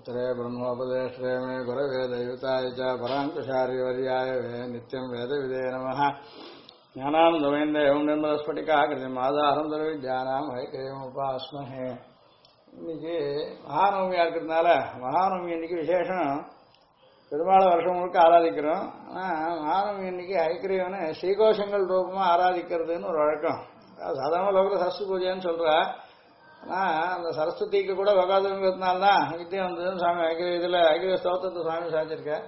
उत्तरे ब्रह्मोपदेष्ट्रे मे गुरवेदयुताय च पराङ्कुशार्यवर्याय नित्यं वेदविदे नमः ज्ञानानन्दमयेन एवं निर्मलस्फटिकाकृतिम् आधारं सर्वविद्यानां ऐक्यमुपास्महे இன்னைக்கு மகாநவமியா இருக்கிறதுனால மகாநவமி இன்னைக்கு விசேஷம் பெருமாள் வருஷம் முழுக்க ஆராதிக்கிறோம். ஆனால் மகாநவமி இன்னைக்கு ஐக்கிரியவனை ஸ்ரீகோஷங்கள் ரூபமாக ஆராதிக்கிறதுன்னு ஒரு வழக்கம். சாதாரண லோகத்தில் சரஸ்வதி பூஜைன்னு சொல்கிறா. ஆனால் அந்த சரஸ்வதிக்கு கூட பகவாதுங்கிறதுனால்தான் வித்தியம் வந்ததுன்னு சுவாமி ஐக்கிய இதில் ஐக்கிய ஸ்தோத்திரத்தை சுவாமி சாதிச்சிருக்கேன்.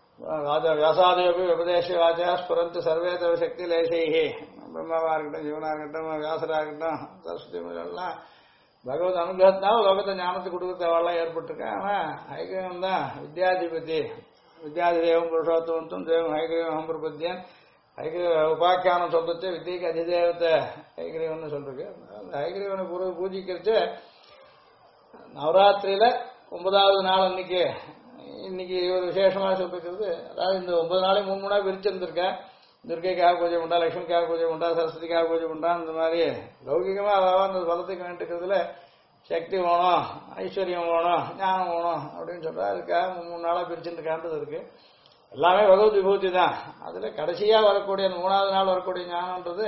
வியாசாதேவி உபதேச வாச்சா ஸ்புரந்து சர்வே தவ சக்தி லேசைஹி. பிரம்மாவாக இருக்கட்டும், சிவனாக இருக்கட்டும், வியாசராக இருக்கட்டும், சரஸ்வதி முதலாம் பகவத் அனுகிரகத்தினால லோகத்தை ஞானத்தை கொடுக்கறதெல்லாம் ஏற்பட்டிருக்கேன். ஆனால் ஐக்கியம் தான் வித்யாதிபதி, வித்யாதிதேவம் புருஷோத்தமத்தும் தேவம் ஐக்கியம் பிரபத்தியன் ஐக்கிய உபாக்கியானம் சொல்றது வித்தியக்கு அதிதேவத்தை ஐக்கிரியவன் சொல்றதுக்கு. அந்த ஐக்கிரியவனை பூஜிக்கிறது நவராத்திரியில 9வது நாள் அன்னைக்கு இன்னைக்கு ஒரு விசேஷமாக சொல்லிருக்கிறது. அதாவது இந்த 9 நாளையும் 3 மூணாக பிரிச்சிருந்திருக்கேன். துர்க்கைக்காக பூஜை பண்ணா, லட்சுமிக்காக பூஜை பண்ணா, சரஸ்வதிக்காக பூஜை பண்ணா, இந்த மாதிரி லௌகிகமாக அதாவது அந்த பலத்துக்கு வேண்டிக்கிறதுல சக்தி வேணும், ஐஸ்வர்யம் வேணும், ஞானம் வேணும் அப்படின்னு சொல்றா. அதுக்காக 3 நாளாக பிரிச்சுருக்கான்றது இருக்கு. எல்லாமே பகவத் விபூதி தான். அதுல கடைசியா வரக்கூடிய 3வது நாள் வரக்கூடிய ஞானம்ன்றது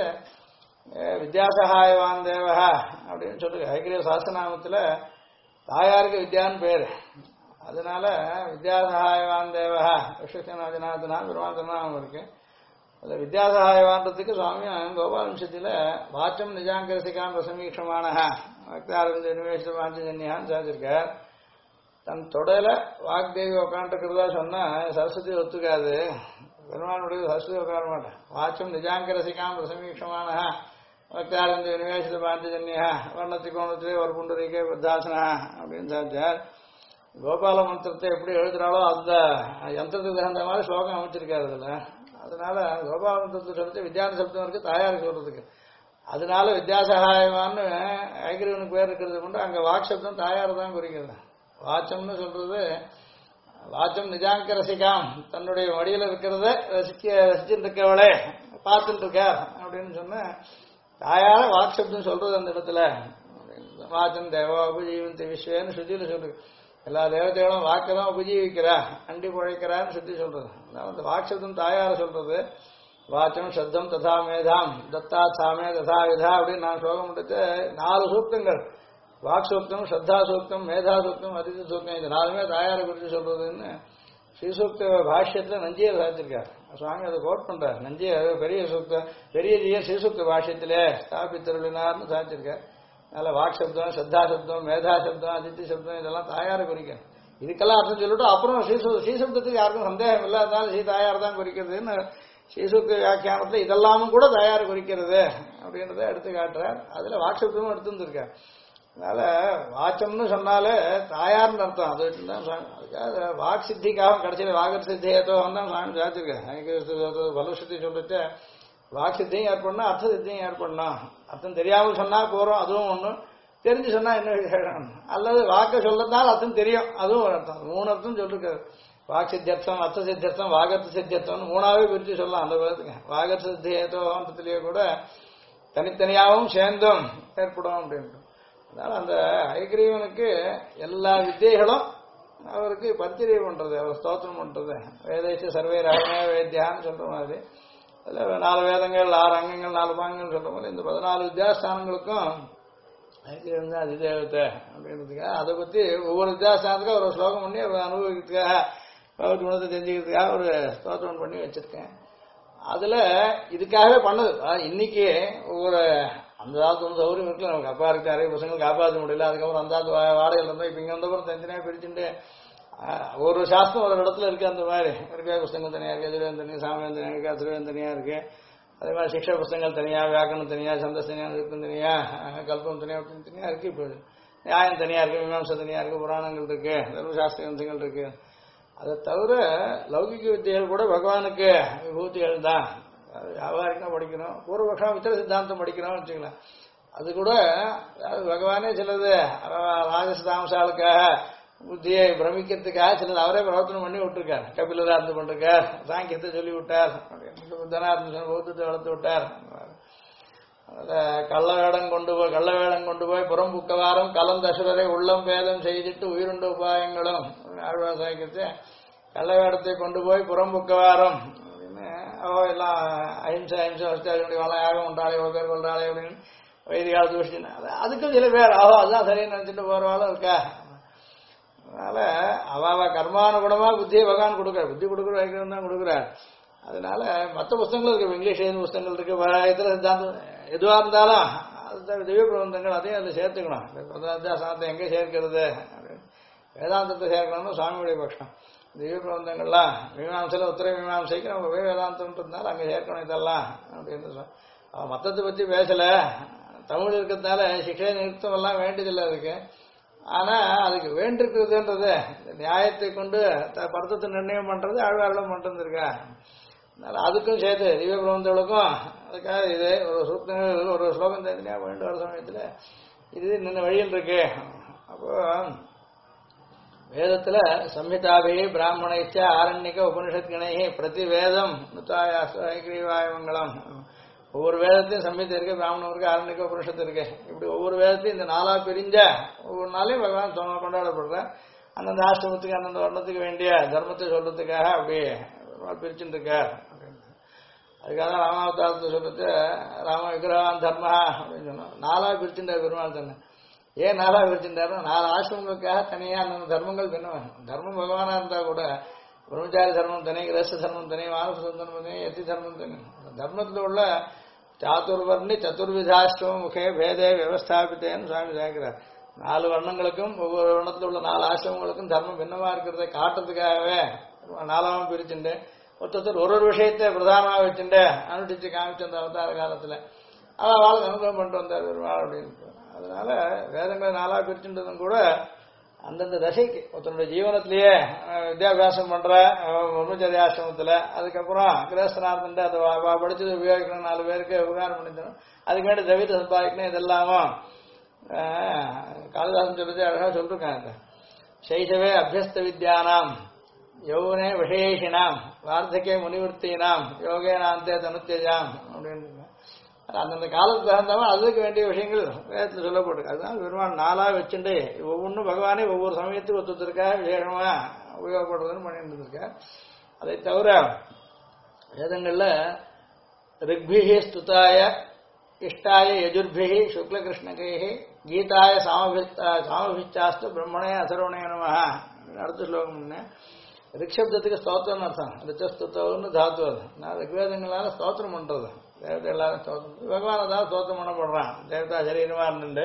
வித்யாசகாயவான் தேவகா அப்படின்னு சொல்லிருக்கு. ஐக்கிரிய சாஸ்திரநாமத்துல தாயாருக்கு வித்யான்னு பேரு. அதனால வித்யாசகாயவான் தேவகா விஸ்வநாதனா பெருமாள் இருக்கு. அதில் வித்யாசகாயவான்றதுக்கு சுவாமி கோபாலம்சத்தில் வாச்சம் நிஜாங்கரசிகான் பிரசமீட்சமான பக்தாரவிந்த நிவேசித பாஞ்சஜன்யான்னு சாதிச்சிருக்கார். தன் தொடையில வாக்தேவி உட்காந்துருக்கிறதா சொன்னா சரஸ்வதி ஒத்துக்காது. பெருமானுடைய சரஸ்வதி உட்கார மாட்டேன். வாச்சம் நிஜாங்கரசிகான் பிரசமீட்சமான பக்தாரவிந்த நிவேசித பாஞ்சஜன்யா வர்ணத்திகோணத்திலே ஒரு புண்டரிக்கே பத்தாசனா அப்படின்னு சாதிச்சார். கோபால மந்திரத்தை எப்படி எழுதுறாளோ அந்த யந்திரத்துக்கு தகுந்த மாதிரி ஸ்லோகம் அமைச்சிருக்காரு அதுல. அதனால கோபாலமந்திரத்தை சொல்லிட்டு வித்யான சப்தம் இருக்கு தாயாருக்கு சொல்றதுக்கு. அதனால வித்யாசகாயமான்னு ஐக்கிரியவனுக்கு பேர் இருக்கிறது கொண்டு அங்க வாக் சப்தம் தாயார் தான் குறிக்கிறது. வாச்சம்னு சொல்றது வாச்சம் நிஜாங்க ரசிகாம், தன்னுடைய மடியில இருக்கிறத ரசிச்சுட்டு இருக்கவளே பார்த்துட்டு இருக்கார் அப்படின்னு சொன்ன தாயார வாக் சப்தம் சொல்றது அந்த இடத்துல. வாச்சம் தேவா உபஜீவந்தி விஸ்வேன்னு சுத்தியில சொல்றது. எல்லா தேவதைகளும் வாக்கதான் உபஜீவிக்கிறா, அண்டி பழைக்கிறான்னு சுத்தி சொல்றது. அந்த வாக்சப்தம் தாயார சொல்றது. வாச்சம் சப்தம் ததா மேதாம் தத்தா சாமே ததா விதா அப்படின்னு நான் ஸ்லோகம் முடித்து 4 சூக்தங்கள். வாக் சூக்தம், ஸ்ரத்தா சூக்தம், மேதா சூக்தம், அதிர்ஷ்ட சூக்தம், இது 4மே தாயார குறித்து சொல்றதுன்னு ஸ்ரீசூக்த பாஷ்யத்துல நஞ்சியர் சாதிச்சிருக்கார். சுவாமி அதை கோட் பண்றார். நஞ்சிய பெரிய சூக்தம் பெரிய ஸ்ரீசூக்த பாஷ்யத்திலே ஸ்தாபித்தருளினார்னு சாதிச்சிருக்கார். அதனால வாக் சப்தம், ஸ்ரத்தா சப்தம், மேதா சப்தம், அதித்தி சப்தம் இதெல்லாம் தாயார குறிக்கும். இதுக்கெல்லாம் அர்த்தம் சொல்லிட்டு அப்புறம் ஸ்ரீசப்தத்துக்கு யாருக்கும் சந்தேகம் இல்லாதனால ஸ்ரீ தாயார் தான் குறிக்கிறதுன்னு ஸ்ரீசூக்த வியாக்கியானத்துல இதெல்லாமும் கூட தாயார குறிக்கிறது அப்படின்றத எடுத்து காட்டுறார். அதுல வாக் சப்தமும் எடுத்துருக்கார். அதனால வாச்சம்னு சொன்னாலே தாயார்னு அர்த்தம். அது அதுக்காக வாக் சித்திக்காக கடைசியில் வாகர் சித்தியத்தோகம் தான் சுவாமி சாதிச்சிருக்கேன். பல சித்தி சொல்லிட்டு வாக் சித்தியும் ஏற்படணும், அர்த்த சித்தியும் ஏற்படணும். அர்த்தம் தெரியாமல் சொன்னா போறோம், அதுவும் ஒண்ணு. தெரிஞ்சு சொன்னா என்ன விசேஷம். அல்லது வாக்க சொல்லத்தால் அர்த்தம் தெரியும், அதுவும் ஒரு அர்த்தம். 3 அர்த்தம் சொல்லிருக்காரு. வாக் சித்தியர்த்தம், அர்த்த சித்தியர்த்தம், வாகர்த்த சித்தியர்த்தம் 3ஆவே பிரிச்சு சொல்லலாம். அந்த விதத்துக்கு வாகர் சித்தியத்தோகத்திலேயே கூட தனித்தனியாகவும் சேர்ந்தும் ஏற்படும் அப்படின்ட்டு. அதனால அந்த ஐக்கிரியவனுக்கு எல்லா வித்தியைகளும் அவருக்கு பரிச்சரிய பண்றது, அவர் ஸ்தோத்திரம் பண்றது. வேதேஷ சர்வே ராகமே வேத்தியான்னு சொல்ற மாதிரி அதில் 4 வேதங்கள், 6 அங்கங்கள், 4 பாங்கங்கள் சொல்ற மாதிரி இந்த 14 வித்யாஸ்தானங்களுக்கும் ஐக்கியம் தான் அதிதேவத்தை அப்படின்றதுக்காக அதை பற்றி ஒவ்வொரு வித்யாஸ்தானத்துக்கும் ஒரு ஸ்லோகம் பண்ணி அவர் அனுபவிக்கிறதுக்காக பகவத் குணத்தை தெரிஞ்சுக்கிறதுக்காக ஒரு ஸ்தோத்திரம் பண்ணி வச்சிருக்கேன். அதுல இதுக்காகவே பண்ணது. இன்னைக்கு ஒவ்வொரு அந்த காலத்து வந்து சௌரியம் இருக்குல்ல, நமக்கு அப்பா இருக்கு, நிறைய பசங்களுக்கு காப்பாற்ற முடியல. அதுக்கப்புறம் அந்த வாடகையில் இருந்தால் இப்போ இங்கே வந்தப்பறம் தனித்தனியாக பிரிச்சுட்டு ஒரு சாஸ்திரம் ஒரு இடத்துல இருக்கு. அந்த மாதிரி இருக்க புஸ்தகங்கள் தனியாக இருக்கு, எதிர்வேன் தனியாக, சாமியம் தனியாக இருக்கு, அசுரவேன் தனியாக இருக்கு. அதே மாதிரி சிக்ஷா புஸ்தகங்கள் தனியாக, வியாக்கரணம் தனியாக, சந்தஸ் தனியாக, இருக்கும் தனியாக, கல்பம் தனியாக தனியாக இருக்கு. இப்போ நியாயம் தனியாக இருக்கு, மீமாம்சை தனியாக இருக்கு, புராணங்கள் இருக்கு, தர்மசாஸ்திர அம்சங்கள் இருக்கு. அதை தவிர லௌகிக வித்தியர்கள் கூட பகவானுக்கு விபூதிகள் தான். வியாபாரிக்கம் படிக்கணும், பூர்வபக்ஷம் வித்திர சித்தாந்தம் படிக்கணும்னு வச்சுக்கலாம். அது கூட பகவானே சிலது ராஜசிதாம்சாளுக்காக புத்தியை பிரமிக்கிறதுக்காக சிலது அவரே பிரவர்த்தனம் பண்ணி விட்டுருக்கார். கபிலரார்ந்து பண்ணிருக்கார், சாங்கியத்தை சொல்லி விட்டார், புத்தனார்ந்து பௌத்தத்தை வளர்த்து விட்டார். கள்ள வேடம் கொண்டு போய் புறம் புக்கவாரம் கலந்தசுரரை உள்ளம் பேதம் செய்திட்டு உயிருண்ட உபாயங்களும் ஆழ்வார் சாய்க்கிறது. கள்ள வேடத்தை கொண்டு போய் புறம் புக்கவாரம் அப்படின்னு எல்லாம் அஹிம்சை வச்சு யாகம் உண்டாளே ஒரு பேர் கொள்றாளே அப்படின்னு வைதிகால தூஷினா அதுக்கும் சில பேர் அதுதான் சரின்னு நினைச்சிட்டு போறவாளும் இருக்கா. அதனால அவ கர்மானுகுணமா புத்தியை பகவான் கொடுக்குறார். புத்தி கொடுக்குற வைக்கிறவன் தான் கொடுக்குறார். அதனால மற்ற புஸ்தகங்கள் இருக்கு, இங்கிலீஷ் எழுதின புஸ்தகங்கள் இருக்கு, இதர சித்தாந்தம் எதுவாக இருந்தாலும் அது திவ்ய பிரபந்தங்கள் அதையும் அதில் சேர்த்துக்கணும். சாந்தம் எங்கே சேர்க்கிறது, வேதாந்தத்தை சேர்க்கணும்னு சுவாமியுடைய பட்சம். திவ்ய பிரபந்தங்கள்லாம் மீமாசையில் உத்தர மீமாசைக்கு நம்ம வேதாந்தம்ன்றதுனால அங்கே சேர்க்கணும் இதெல்லாம் அப்படின்னு. அவன் மற்றத்தை பற்றி பேசலை, தமிழ் இருக்கிறதுனால சிக்ஷை நிறுத்தம் எல்லாம் வேண்டியதில்லை அதுக்கு. ஆனா அதுக்கு வேண்டிருக்கிறதுன்றது நியாயத்தை கொண்டு பருத்தத்தை நிர்ணயம் பண்றது ஆழ்வார்களும் பண்ணிட்டு இருக்கா. அதனால அதுக்கும் சேர்த்து திவ்ய பிரபந்தங்களுக்கும் அதுக்காக இது ஒரு ஸ்லோகம் தனியா வேண்டு வர சமயத்துல இது நின்ன வழியில் இருக்கு. அப்போ வேதத்துல சம்ஹிதாபி பிராமணைச்ச ஆரண்யக உபனிஷத் கணைகி பிரதி வேதம் நுத்தாயாஸ்வகிரீவாயமங்கலம். ஒவ்வொரு வேதத்தையும் சம்ஹிதை இருக்கு, பிராமணம் இருக்கு, ஆரண்யக உபனிஷத்து இருக்கு. இப்படி ஒவ்வொரு வேதத்தையும் இந்த நாளா பிரிஞ்ச ஒவ்வொரு நாளையும் பகவான் கொண்டாடப்படுற அந்தந்த ஆசிரமத்துக்கு அந்தந்த வர்ணத்துக்கு வேண்டிய தர்மத்தை சொல்றதுக்காக அப்படியே பிரிச்சுட்டு இருக்கார். அதுக்காக தான் ராமாவதாரத்தை சொல்றது ராம விக்கிரகான் தர்மா அப்படின்னு சொன்னோம். நாளா பிரிச்சுட்டார் பெருமாள் தானே. ஏன் நாளா பிரிச்சுட்டாரு? 4 ஆசிரமங்களுக்காக தனியா அந்த தர்மங்கள் பின்னுவாங்க. தர்மம் பகவானா இருந்தா கூட பிரம்மச்சாரி தர்மம் தனி, கிரஸ்த தர்மம் தனி, மானச தர்மம் தனி, எத்தி தர்மம் தனி. தர்மத்தில் உள்ள சாத்துர்வர்ணி சதுர்விதாஷ்டம முகே பேதே வியவஸ்தாபித்தேன்னு சுவாமி சேர்க்கிறார். 4 வர்ணங்களுக்கும் ஒவ்வொரு வர்ணத்தில் உள்ள 4 ஆசிரமங்களுக்கும் தர்மம் பின்னமா இருக்கிறத காட்டுறதுக்காகவே 4ஆம் பிரிச்சுண்டு ஒருத்தர் ஒரு விஷயத்தை பிரதானமாக வச்சுட்டு அனுஷ்டிச்சு காமிச்சு அந்த அவதார காலத்துல அவள் அனுகிரகம் பண்ணிட்டு வந்தார் பெருமாள் அப்படின்னு. அதனால வேதங்களை 4ஆ பிரிச்சுன்றதும் கூட அந்தந்த தசைக்கு ஒருத்தனுடைய ஜீவனத்திலேயே வித்யாபியாசம் பண்ற பிரம்மச்சரிய ஆசிரமத்துல, அதுக்கப்புறம் கிரகஸ்தனார்த்தன்ட்டு அதை படிச்சது உபயோகிக்கணும், 4 பேருக்கு உபகாரம் பண்ணித்தணும், அதுக்கு வேண்டி தவிர சம்பாதிக்கணும். இதெல்லாமும் காளிதாசன் சொல்றது அழகா சொல்லிருக்காங்க. சைசவே அபியஸ்த வித்யானாம் யௌவனே விஷயேஷினாம் வார்த்தகே முனிவர்த்தினாம் யோகேனாந்தே தனுத்தேஜாம் அப்படின்னு. அந்தந்த காலத்துக்கு தகுந்தவன் அதுக்கு வேண்டிய விஷயங்கள் வேதத்தில் சொல்லப்பட்டிருக்கு. அதுதான் பெருமாள் 4ஆ வச்சுட்டு ஒவ்வொன்றும் பகவானே ஒவ்வொரு சமயத்துக்கு ஒத்துத்திருக்காக விசேஷமா உபயோகப்படுறதுன்னு பண்ணிட்டு இருக்க. அதை தவிர வேதங்கள்ல ரிக்பிஹி ஸ்துதாய இஷ்டாய யஜுர்பிஹி சுக்ல கிருஷ்ணகைஹி கீதாய சாமபிச்சாஸ்து பிரம்மணே அசரவணே நமஹ அடுத்த ஸ்லோகம் என்ன? ரிக்ஷப்தத்துக்கு ஸ்தோத்திரம்னு அர்த்தம். ரிச்சஸ்துத்தவன்னு தாத்து. அது நான் ரிக்வேதங்களால ஸ்தோத்திரம் பண்றது. தேவதை எல்லாரும் ஸ்தோத்திரம் பகவானை தான் ஸ்தோத்திரம் பண்ணப்படுறான். தேவதா சரீரமா இருந்து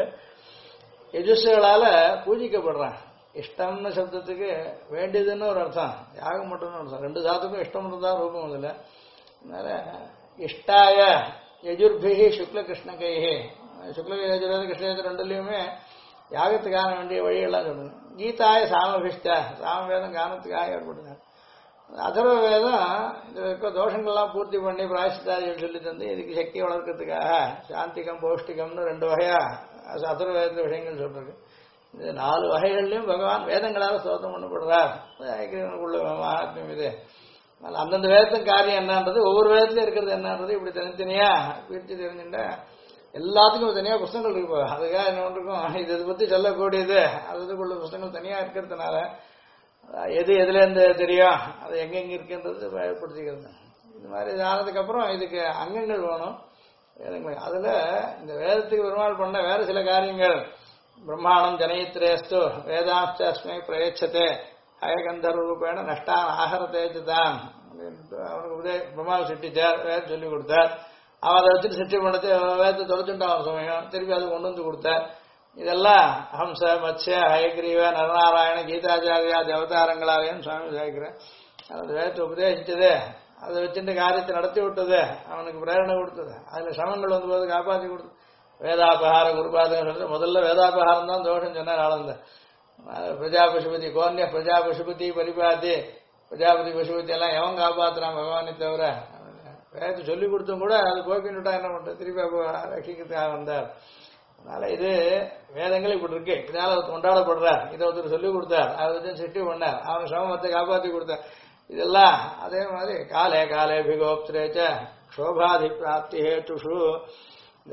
யஜுஷால பூஜிக்கப்படுறான். இஷ்டம்னு சப்தத்துக்கு வேண்டியதுன்னு ஒரு அர்த்தம், யாகம் மட்டும்னு அர்த்தம். 2 தாத்துக்கும் இஷ்டம்ன்றதான் ரூபம் அதில். அதனால இஷ்டாய யஜுர்பிஹி சுக்ல கிருஷ்ணகைஹி, சுக்ல யஜுர்வேத கிருஷ்ண ரெண்டுலையுமே யாகத்துக்கான வேண்டிய வழியெல்லாம் சொல்லுங்க. கீதாய சாமபிஷ்ட சாமவேதம் கானத்துக்காக ஏற்படுத்தார். அதர்வ வேதம் இந்த தோஷங்கள்லாம் பூர்த்தி பண்ணி பிராயசித்தாதிகள் சொல்லி தந்து இதுக்கு சக்தி வளர்க்கறதுக்காக சாந்திகம் பௌஷ்டிகம்னு 2 வகையா அதர்வ வேத விஷயங்கள் சொல்றது. இந்த 4 வகைகள்லையும் பகவான் வேதங்களால் ஸ்தோத்திரம் பண்ணப்படுறார். உள்ள மகாத்மியம் இது. அந்தந்த வேதத்தின் காரியம் என்னன்றது ஒவ்வொரு வேதத்திலும் இருக்கிறது என்னன்றது இப்படி தனித்தனியா பிரித்து தெரிஞ்சுட்டா எல்லாத்துக்கும் தனியாக புஸ்தகங்கள் இருக்கு. அதுக்காக என்ன ஒன்றுக்கும் இதை பற்றி சொல்லக்கூடியது அதுக்குள்ள புஸ்தகங்கள் தனியாக இருக்கிறதுனால எது எதுலேருந்து தெரியும் அது எங்கெங்க இருக்குன்றது பயன்படுத்திக்கிறது. இந்த மாதிரி இது ஆனதுக்கப்புறம் இதுக்கு அங்கங்கள் வேணும் வேதங்கள். அதில் இந்த வேதத்துக்கு பெருமாள் பண்ண வேறு சில காரியங்கள் பிரம்மாணம் ஜனயித்ரேஸ்து வேதாம்சஸ்மை பிரயச்சதே அயகந்தரூபேன நஷ்டான் ஆகரத்தேச்சுதான் அப்படின்ட்டு அவனுக்கு பிரம்மாவை சிட்டிச்சார், வேதம் சொல்லி கொடுத்தார். அவன் அதை வச்சுட்டு சிட்டி பண்ணது வேதத்தை தொலைச்சுட்டான் ஒரு சமயம், திருப்பி அதை கொண்டு வந்து கொடுத்தார். இதெல்லாம் ஹம்ச மத்ய ஹயக்ரீவ நரநாராயண கீதாச்சாரியா அவதாரங்களாலேன்னு சுவாமி சாய்க்கிறேன். அந்த வேதத்தை உபதேசிச்சது, அதை வச்சுட்டு காரியத்தை நடத்தி விட்டது, அவனுக்கு பிரேரணை கொடுத்தது, அதில் சிரமங்கள் வந்து போது காப்பாற்றி கொடுத்தது. வேதாபகார குருபாதகம் சொல்றது முதல்ல வேதாபகாரம் தான் தோஷம் சொன்னார் ஆனந்த. பிரஜா பசுபதி கோன்ய பிரஜா பசுபதி பரிபாதி பிரஜாபதி பசுபதி எல்லாம் எவன் காப்பாற்றுறான் பகவானை தவிர. வேதத்தை சொல்லிக் கொடுத்தும் கூட அது போக்கின்னுட்டா என்ன பண்றது, திருப்பி ரட்சிக்கிறதுக்காக வந்தார். அதனால இது வேதங்கள் இப்படி இருக்கு, இதனால அவர் கொண்டாடப்படுறார். இதை ஒருத்தர் சொல்லிக் கொடுத்தார், அதை வச்சு சிட்டி பண்ணார், அவன் சிரமத்தை காப்பாற்றி கொடுத்தார். இதெல்லாம் அதே மாதிரி காலே காலே பிகோப்திரேச்ச க்ஷோபாதி பிராப்தி ஹேத்துஷு. இந்த வேதங்களை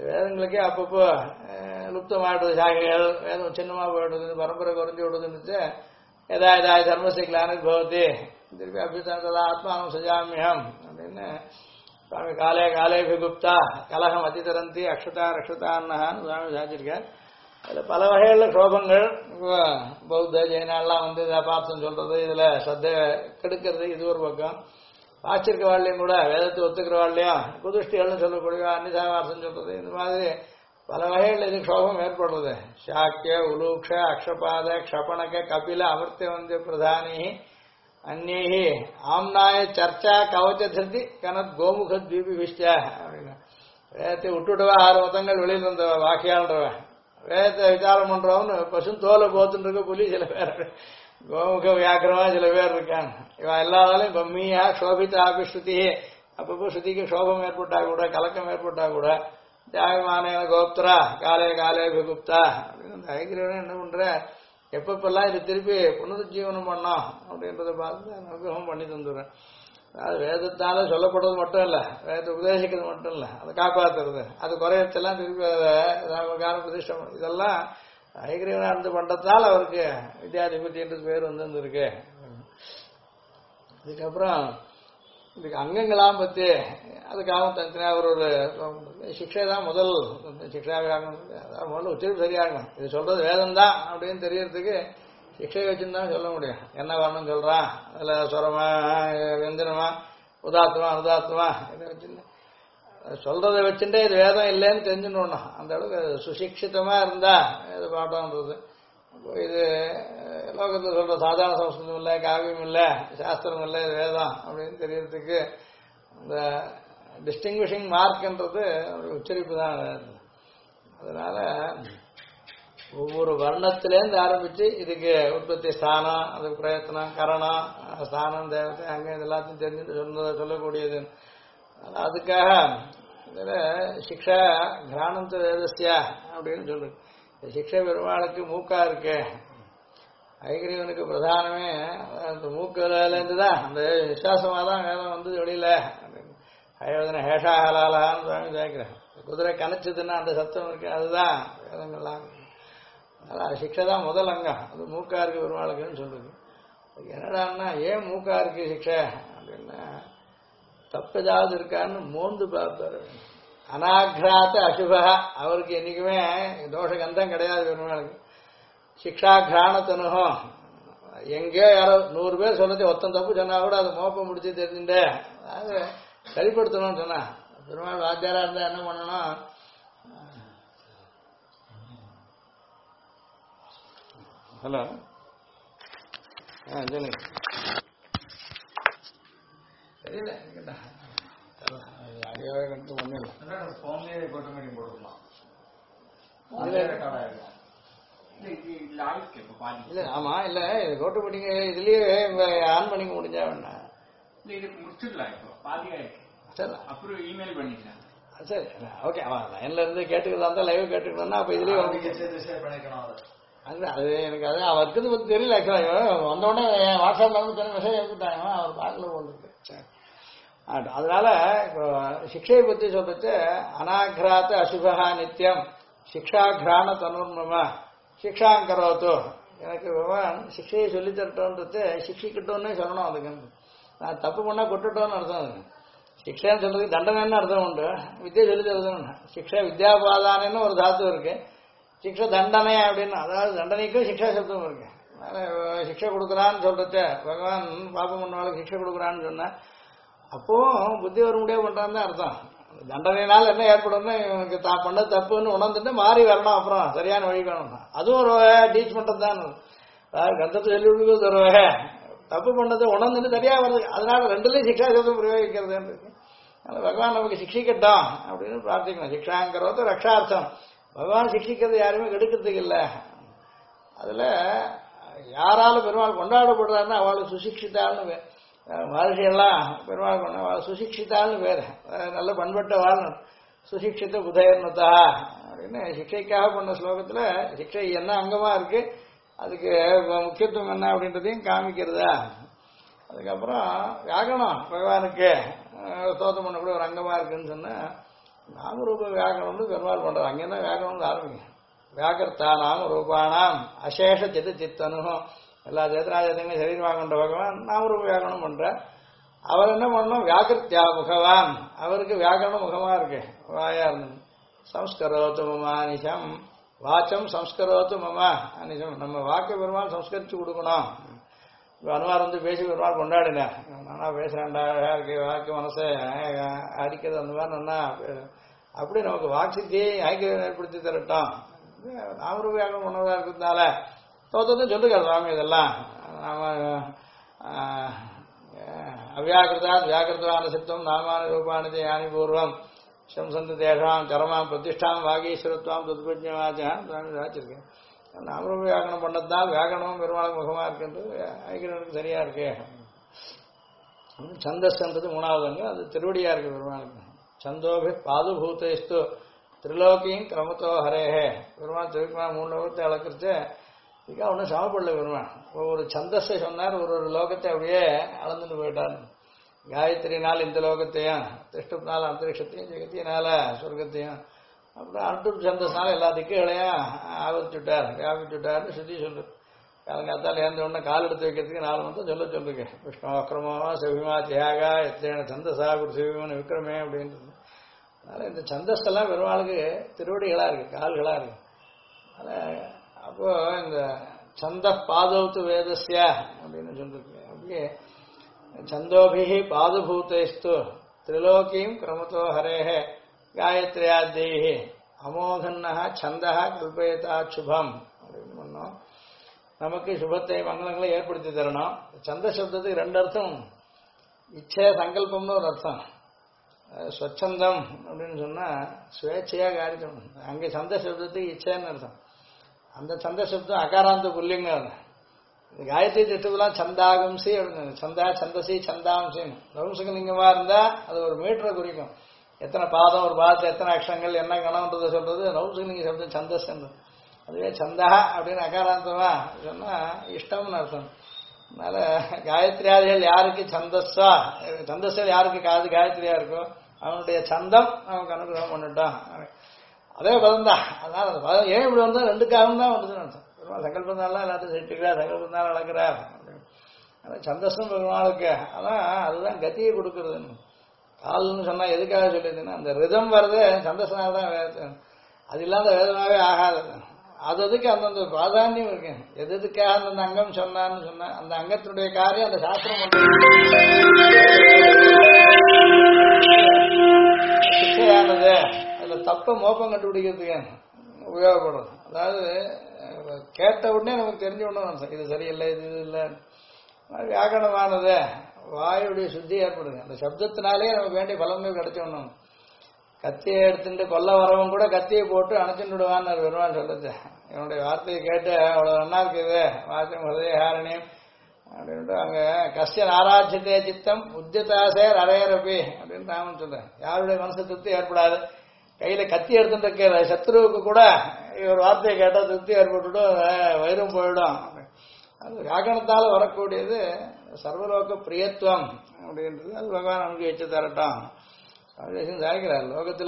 வேதங்களுக்கே அப்பப்போ லுப்தமாயிடுது சாகைகள், வேதம் சின்னமாக போயிடுது, பரம்பரை குறைஞ்சி விடுதுன்னு எதா எதா தர்மஸ்ய கிளானிர் பவதி திருப்பி அபியுத்தம் ஆத்மானம் சஜாமியம் அப்படின்னு சுவாமி காலே காலே விகுப்தா கலகம் அதிதரந்தி அக்ஷதா ரக்ஷதான்னு சுவாமி சாதிச்சிருக்கார். அதில் பல வகைகளில் சோபங்கள் பௌத்த ஜெயினாலாம் இதை பார்த்தோன்னு சொல்றது, இதில் சத்த கெடுக்கிறது இது ஒரு பக்கம். வாச்சிருக்க வாழ்லையும் கூட வேதத்தை ஒத்துக்கிற வாழ்லையும் குதுஷ்டிகள்னு சொல்லக்கூடிய அன்னிதாவாசம் சொல்றது, இந்த மாதிரி பல வகைகளில் இதுக்கு சோபம் ஏற்படுறது. சாக்கிய உலூக்ஷ அக்ஷபாத க்ஷபணக கபில அமிர்த்த வந்திய பிரதானி அந்நீஹி ஆம்னாய சர்ச்சா கவச்ச திருத்தி கனத் கோமுக தீபி விஷ்டா அப்படின்னா வேதத்தை விட்டுவிடவா 6 மதங்கள் வெளியில் இருந்த வாக்கியாள்ன்றவன், வேதத்தை விசாரம் பண்றவன்னு பசு தோலை போத்துன்னு இருக்க புலி சில பேர், கோமுக வியாக்கிரமா சில பேர் இருக்காங்க. இவன் எல்லாராலையும் பம்மியா சோபிதாபி ஸ்ருதி, அப்பப்போ ஸ்ருதிக்கு சோபம் ஏற்பட்டா கூட கலக்கம் ஏற்பட்டா கூட தியாகமான கோப்தரா காலே காலே விகுப்தா அப்படின்னு அந்த ஐக்கிரியவன் என்ன பண்ற, எப்பப்பெல்லாம் இது திருப்பி புனருஜீவனம் பண்ணோம் அப்படின்றத பார்த்து அனுகிரகம் பண்ணி தந்துடுறேன். அது வேதத்தால சொல்லப்படுறது மட்டும் இல்லை, வேதத்தை உபதேசிக்கிறது மட்டும் இல்லை, அதை காப்பாற்றுறது, அது குறையத்தெல்லாம் திருப்பி அதை பிரதிஷ்டம், இதெல்லாம் ஐக்கிரியவனா இருந்து பண்றதுனால அவருக்கு வித்யாதிபதின்றது பேர் வந்துருக்கு. அதுக்கப்புறம் இதுக்கு அங்கங்களாம் பற்றி அதுக்காக தனித்தனியாக ஒரு சிக்ஷை தான் முதல் சிக்ஷாவே ஆகணும். அதான் முதல்ல உச்சரிப்பு சரியாகணும். இது சொல்றது வேதம் தான் அப்படின்னு தெரியறதுக்கு சிக்ஷை வச்சுன்னு தான் சொல்ல முடியும். என்ன வரணும்னு சொல்றான், அதில் சுரமா வெந்தனமா உதாத்தமா அனுதாத்தமா இதை வச்சுன்னு சொல்றதை வச்சுட்டே இது வேதம் இல்லைன்னு தெரிஞ்சுன்னு அந்த அளவுக்கு சுசிக்ஷிதமா இருந்தா இது பாட்டம்ன்றது. இது லோகத்தில் சொல்ற சாதாரண சம்ஸ்கிருதம் இல்லை, காவியம் இல்லை, சாஸ்திரம் இல்லை, இது வேதம் அப்படின்னு தெரியறதுக்கு இந்த டிஸ்டிங்விஷிங் மார்க்ன்றது உச்சரிப்பு தான். அதனால ஒவ்வொரு வர்ணத்திலேருந்து ஆரம்பிச்சு இதுக்கு உற்பத்தி ஸ்தானம், அதுக்கு பிரயத்தனம், கரணம், ஸ்தானம், தேவத்தை, அங்கே எல்லாத்தையும் தெரிஞ்சுட்டு சொல்லக்கூடியது. அதுக்காக சிக்ஷா கிராணந்த வேதஸ்யா அப்படின்னு சொல்றது. சிக்ஷை பெருமாளுக்கு மூக்கா இருக்கு, ஐகிரியவனுக்கு பிரதானமே அந்த மூக்கிலேருந்து தான் அந்த விசுவாசமாக தான் வேதம் வந்து வெளியில ஐயோதனை ஹேஷா ஹலாலான்னு சுவாமி கேட்கிறேன். குதிரை கணச்சதுன்னா அந்த சத்தம் இருக்கு, அதுதான் வேதங்கள்லாம். அதனால் சிக்ஷை தான் முதல் அங்கம், அது மூக்கா இருக்கு பெருமாளுக்குன்னு சொல்றது. என்னடான்னா ஏன் மூக்கா இருக்கு சிக்ஷை அப்படின்னா தப்பு ஏதாவது இருக்கான்னு மோந்து பார்ப்பாரு. அனாகிராத்த அசுபா, அவருக்கு என்னைக்குமே தோஷ கந்தம் கிடையாது பெருமாளுக்கு. சிக்ஷா கிராணத்தனுகம் எங்கேயோ யாரோ 100 பேர் சொன்னது ஒத்தம் தப்பு சொன்னா கூட அதை மோப்பம் முடிச்சு தெரிஞ்சுட்டு அது சரிப்படுத்தணும்னு சொன்னா பெருமாள் வாத்தியாரா இருந்தா என்ன பண்ணணும், ஹலோ சொல்லுங்க, தெரியல ஆமா இல்ல கோட்டு பண்ணிங்க இதுலயே ஆன் பண்ணிக்க முடிஞ்சா வேணா அப்புறம் இமெயில் பண்ணிக்கலாம். சரி ஓகே, அவன் லைன்ல இருந்து கேட்டுக்கிறதா இருந்தா லைவ் கேட்டுக்கிறதா அப்ப இதுலயே அது எனக்கு அது அவர் இருக்கிறது பத்தி தெரியல. வந்த உடனே வாட்ஸ்அப்ல வந்து மெசேஜ் எடுத்துட்டாங்க, அவர் பார்க்கல போட்டுருக்கு. அதனால இப்போ சிக்ஷையை பத்தி சொல்றது அனாகிராத்த அசுபா நித்தியம் சிக்ஷா கிராண தனுர்மம சிக்ஷாங்கரோத்தோ, எனக்கு சிக்ஷையை சொல்லி தரட்டோன்றது சிக்ஷிக்கிட்டோன்னே சொல்லணும். அதுக்கு நான் தப்பு பண்ணா கொட்டுட்டோன்னு அர்த்தம். அது சிக்ஷைன்னு சொல்றதுக்கு தண்டனைன்னு அர்த்தம் உண்டு, வித்தியை சொல்லி தருதுன்னு. சிக்ஷா வித்யாபாதானன்னு ஒரு தாத்து இருக்கு, சிக்ஷை தண்டனை அப்படின்னு, அதாவது தண்டனைக்கும் சிக்ஷா சப்தம் இருக்கு. அதனால சிக்ஷை கொடுக்குறான்னு சொல்றது பகவான் பாப்பம் பண்ணவாளுக்கு சிக்ஷை கொடுக்குறான்னு சொன்னா அப்போ புத்தி வர முடியாது பண்றான்னு தான் அர்த்தம். தண்டனையினால் என்ன ஏற்படும்னு இவனுக்கு தான் பண்ண தப்புன்னு உணர்ந்துட்டு மாறி வரணும், அப்புறம் சரியான வழி வேணும். அதுவும் ஒரு டீச் பண்றது தான். அதாவது கந்தத்தை சொல்லி கொடுக்குறது ஒரு தப்பு பண்ணது உணர்ந்துட்டு சரியா வருது, அதனால ரெண்டுலேயும் சிக்ஷா சப்தம் பிரயோகிக்கிறதுன்னு. அதனால பகவான் நமக்கு சிக்ஷிக்கட்டும் அப்படின்னு பிரார்த்திக்கணும். சிக்ஷாங்கிறது ரக்ஷார்த்தம். பகவான் சிக்ஷிக்கிறது யாருமே கெடுக்கிறதுக்கு இல்லை. அதுல யாரால பெருமாள் கொண்டாடப்படுறாருன்னா அவளுக்கு சுசிக்ஷித்தாள்னு மகர்ஷியெல்லாம் பெருமாள் கொண்ட சுசிக்ஷித்தாள்னு பேர், நல்ல பண்பட்ட வாழ்ணும். சுசிக்ஷித்த புதயர்னதா அப்படின்னு சிக்ஷைக்காக பண்ண ஸ்லோகத்துல சிக்ஷை என்ன அங்கமா இருக்கு, அதுக்கு முக்கியத்துவம் என்ன அப்படின்றதையும் காமிக்கிறதா. அதுக்கப்புறம் வியாகரணம் பகவானுக்கு ஸ்தோத்திரம் பண்ணக்கூடிய ஒரு அங்கமா இருக்குன்னு சொன்னா நாமரூப வியாக்கரணம்னு பெருமாள் பண்றாரு. அங்கேதான் வியாக்கரணம் ஆரம்பிக்கும். வியாக்கர்த்தா நாம ரூபானாம் அசேஷ சித்து சித்தனும் எல்லா சேத்தனாஜத்தையும் சரீரமாக கொண்ட பகவான் நாமரூப வியாக்கரணம் பண்ற. அவர் என்ன பண்ணணும்? வியாக்கிருத்தியா முகவான், அவருக்கு வியாக்கரணம் முகமா இருக்கு, வாயா இருந்தது. சம்ஸ்கரோத்து மமானிஷம் வாச்சம் சம்ஸ்கரோத்து மமா அனிஷம், நம்ம வாக்கு பெருமாள் சம்ஸ்கரிச்சு கொடுக்கணும். அனுமார் வந்து பேசி பெருமாள் கொண்டாடினார். நானா பேசுறேன்டா இருக்கு வாக்கு மனசை அடிக்கிறது அந்த மாதிரி நல்லா அப்படி நமக்கு வாக்குசித்தியை ஐக்கியம் ஏற்படுத்தி தரட்டும். நாமரூப வியாக்கரணம் பண்ணதா இருக்கிறதுனால தோத்ததும் சொல்லுகிறார் சுவாமி. இதெல்லாம் நாம அவ்யாக்கிருதா வியாக்கிருத்தமான சித்தம் நாமானி ரூபானி யானி பூர்வம் சம்சந்த தேஷாம் சரமாம் பிரதிஷ்டாம் வாகீஸ்வரத்வாம் துத்பஜ்யவாச்சான் சுவாமி வாச்சிருக்கேன். நாமரூப வியாக்கரணம் பண்ணதுதான் வியாக்கரணமும் பெருமாளுக்கு முகமா இருக்குன்றது ஐக்கியனுக்கு சரியா இருக்கு. சந்தஸ்ன்றது மூணாவது அங்கு, அது திருவடியா இருக்கு பெருமாளுக்கு. சந்தோபி பாதுபூதேஸ்து திரிலோக்கியும் கிரமத்தோ ஹரேஹே, பெருமாள் திருக்குமா 3 லோகத்தை அளக்குறது இதுக்காக ஒன்றும் சமப்படல பெருமாள். ஒவ்வொரு சந்தஸை சொன்னார், ஒரு லோகத்தை அப்படியே அளந்துட்டு போயிட்டார். காயத்ரினால் இந்த லோகத்தையும், திருஷ்டுப்னால் அந்தரிக்ஷத்தையும், ஜெகத்தியினால சொர்க்கத்தையும், அப்புறம் அனுட்டு சந்தஸ்னால எல்லா திக்குகளையும் ஆவரிச்சுட்டார் வியாபிச்சுட்டார்னு சுத்தி சொல்லு. காலங்காத்தால் ஏந்த உடனே கால் எடுத்து வைக்கிறதுக்கு 4 மந்திரம் சொல்லிருக்கு. விஷ்ணு அக்கிரமோ செவிமா தியாகா எத்தனை சந்தசா குருசிவன் விக்ரமே அப்படின்றது. அதனால இந்த சந்தஸ்தெல்லாம் பெருமாளுக்கு திருவடிகளா இருக்கு, கால்களா இருக்கு. அப்போ இந்த சந்த பாதௌத்து வேதஸ்ய அப்படின்னு சொல்லிருக்கு. அப்படியே சந்தோபிஹி பாதுபூதைஸ்து திரிலோக்கியும் கிரமத்தோ ஹரேஹே காயத்ரியாத்தேஹி அமோகன்னஹ சந்தஹ கல்பயதா சுபம் அப்படின்னு பண்ணோம். நமக்கு சுபத்தை மங்களங்களை ஏற்படுத்தி தரணும். சந்த சப்தத்துக்கு 2 அர்த்தம். இச்சை சங்கல்பம்னு ஒரு அர்த்தம். ஸ்வச்சந்தம் அப்படின்னு சொன்னா சுவேட்சையா காரியம். அங்கே சந்த சப்தத்துக்கு இச்சைன்னு அர்த்தம். அந்த சந்த சப்தம் அகாராந்த புல்லிங்க. காயத்ரி திட்டத்துலாம் சந்தாகம்சி அப்படின்னு, சந்தா சந்தசி சந்தாம்சின்னு நவம்சகலிங்கமா இருந்தா அது ஒரு மீட்டரை குறிக்கும். எத்தனை பாதம், ஒரு பாதத்தை எத்தனை அக்ஷரங்கள் என்ன கணம்ன்றதை சொல்றது நவம்சகலிங்க சப்தம் சந்தஸ். அதுவே சந்தா அப்படின்னு அகாராந்தமா சொன்னா இஷ்டம்னு அர்த்தம். அதனால காயத்ரியாதிகள் யாருக்கு சந்தஸா, சந்தஸ்கள் யாருக்கு காது காயத்ரியா இருக்கோ அவனுடைய சந்தம் நமக்கு அனுகிரகம் பண்ணிட்டான். அதே பதம் தான். அதனால அந்த பதம் ஏன் இப்படி வந்தா 2க்காகவும் தான் வந்ததுன்னு அர்த்தம். பெருமாள் சங்கல்பந்தாலாம் எல்லாத்தையும் செட்டுக்கிறார், சங்கல்பந்தாலும் வளர்க்கிறார். ஆனால் சந்தஸும் பெருமாளுக்கு அதான் அதுதான் கத்தியை கொடுக்கறதுன்னு. கால்னு சொன்னா எதுக்காக சொல்லியிருந்தீங்கன்னா அந்த ரிதம் வர்றது சந்தஸ்னால தான். அது இல்லாத வேதமாவே ஆகாது. அதுக்கு அந்தந்த பிராதானியம் இருக்கு. எதுக்காக அந்தந்த அங்கம் சொன்னான்னு சொன்னா அந்த அங்கத்தினுடைய காரியம் அந்த சாஸ்திரம் சிக்ஷையானது அதுல தப்ப மோப்பம் கண்டுபிடிக்கிறதுக்கு உபயோகப்படும். அதாவது கேட்ட உடனே நமக்கு தெரிஞ்ச உடனே இது சரியில்லை இது இல்லை. வியாக்கரணமானது வாயுடைய சுத்தி ஏற்படுது. அந்த சப்தத்தினாலே நமக்கு வேண்டிய பலன்கள் கிடைச்சோம். கத்தியை எடுத்துட்டு கொல்ல வரவன் கூட கத்தியை போட்டு அணைச்சுட்டு விடுவான்னு பெருமாள் சொல்லுது. என்னுடைய வார்த்தையை கேட்டு அவ்வளவு நல்லா இருக்குது வாசம் ஹதயஹாரணியம் அப்படின்ட்டு அங்க கஷ்ட ஆராய்ச்சித்தே சித்தம் உத்தியதாசேர் அரையரப்பி அப்படின்னு ராமன் சொல்றேன். யாருடைய மனசு திருப்தி ஏற்படாது. கையில கத்தி எடுத்துட்டு இருக்கிற சத்ருவுக்கு கூட ஒரு வார்த்தையை கேட்டா திருப்தி ஏற்பட்டுடும், வயிறும் போயிடும். அது வியாக்கரணத்தால் வரக்கூடியது சர்வலோக பிரியத்துவம் அப்படின்றது. அது பகவான் நமக்கு வச்சு தரட்டும். சாய்க்கிறார். லோகத்துல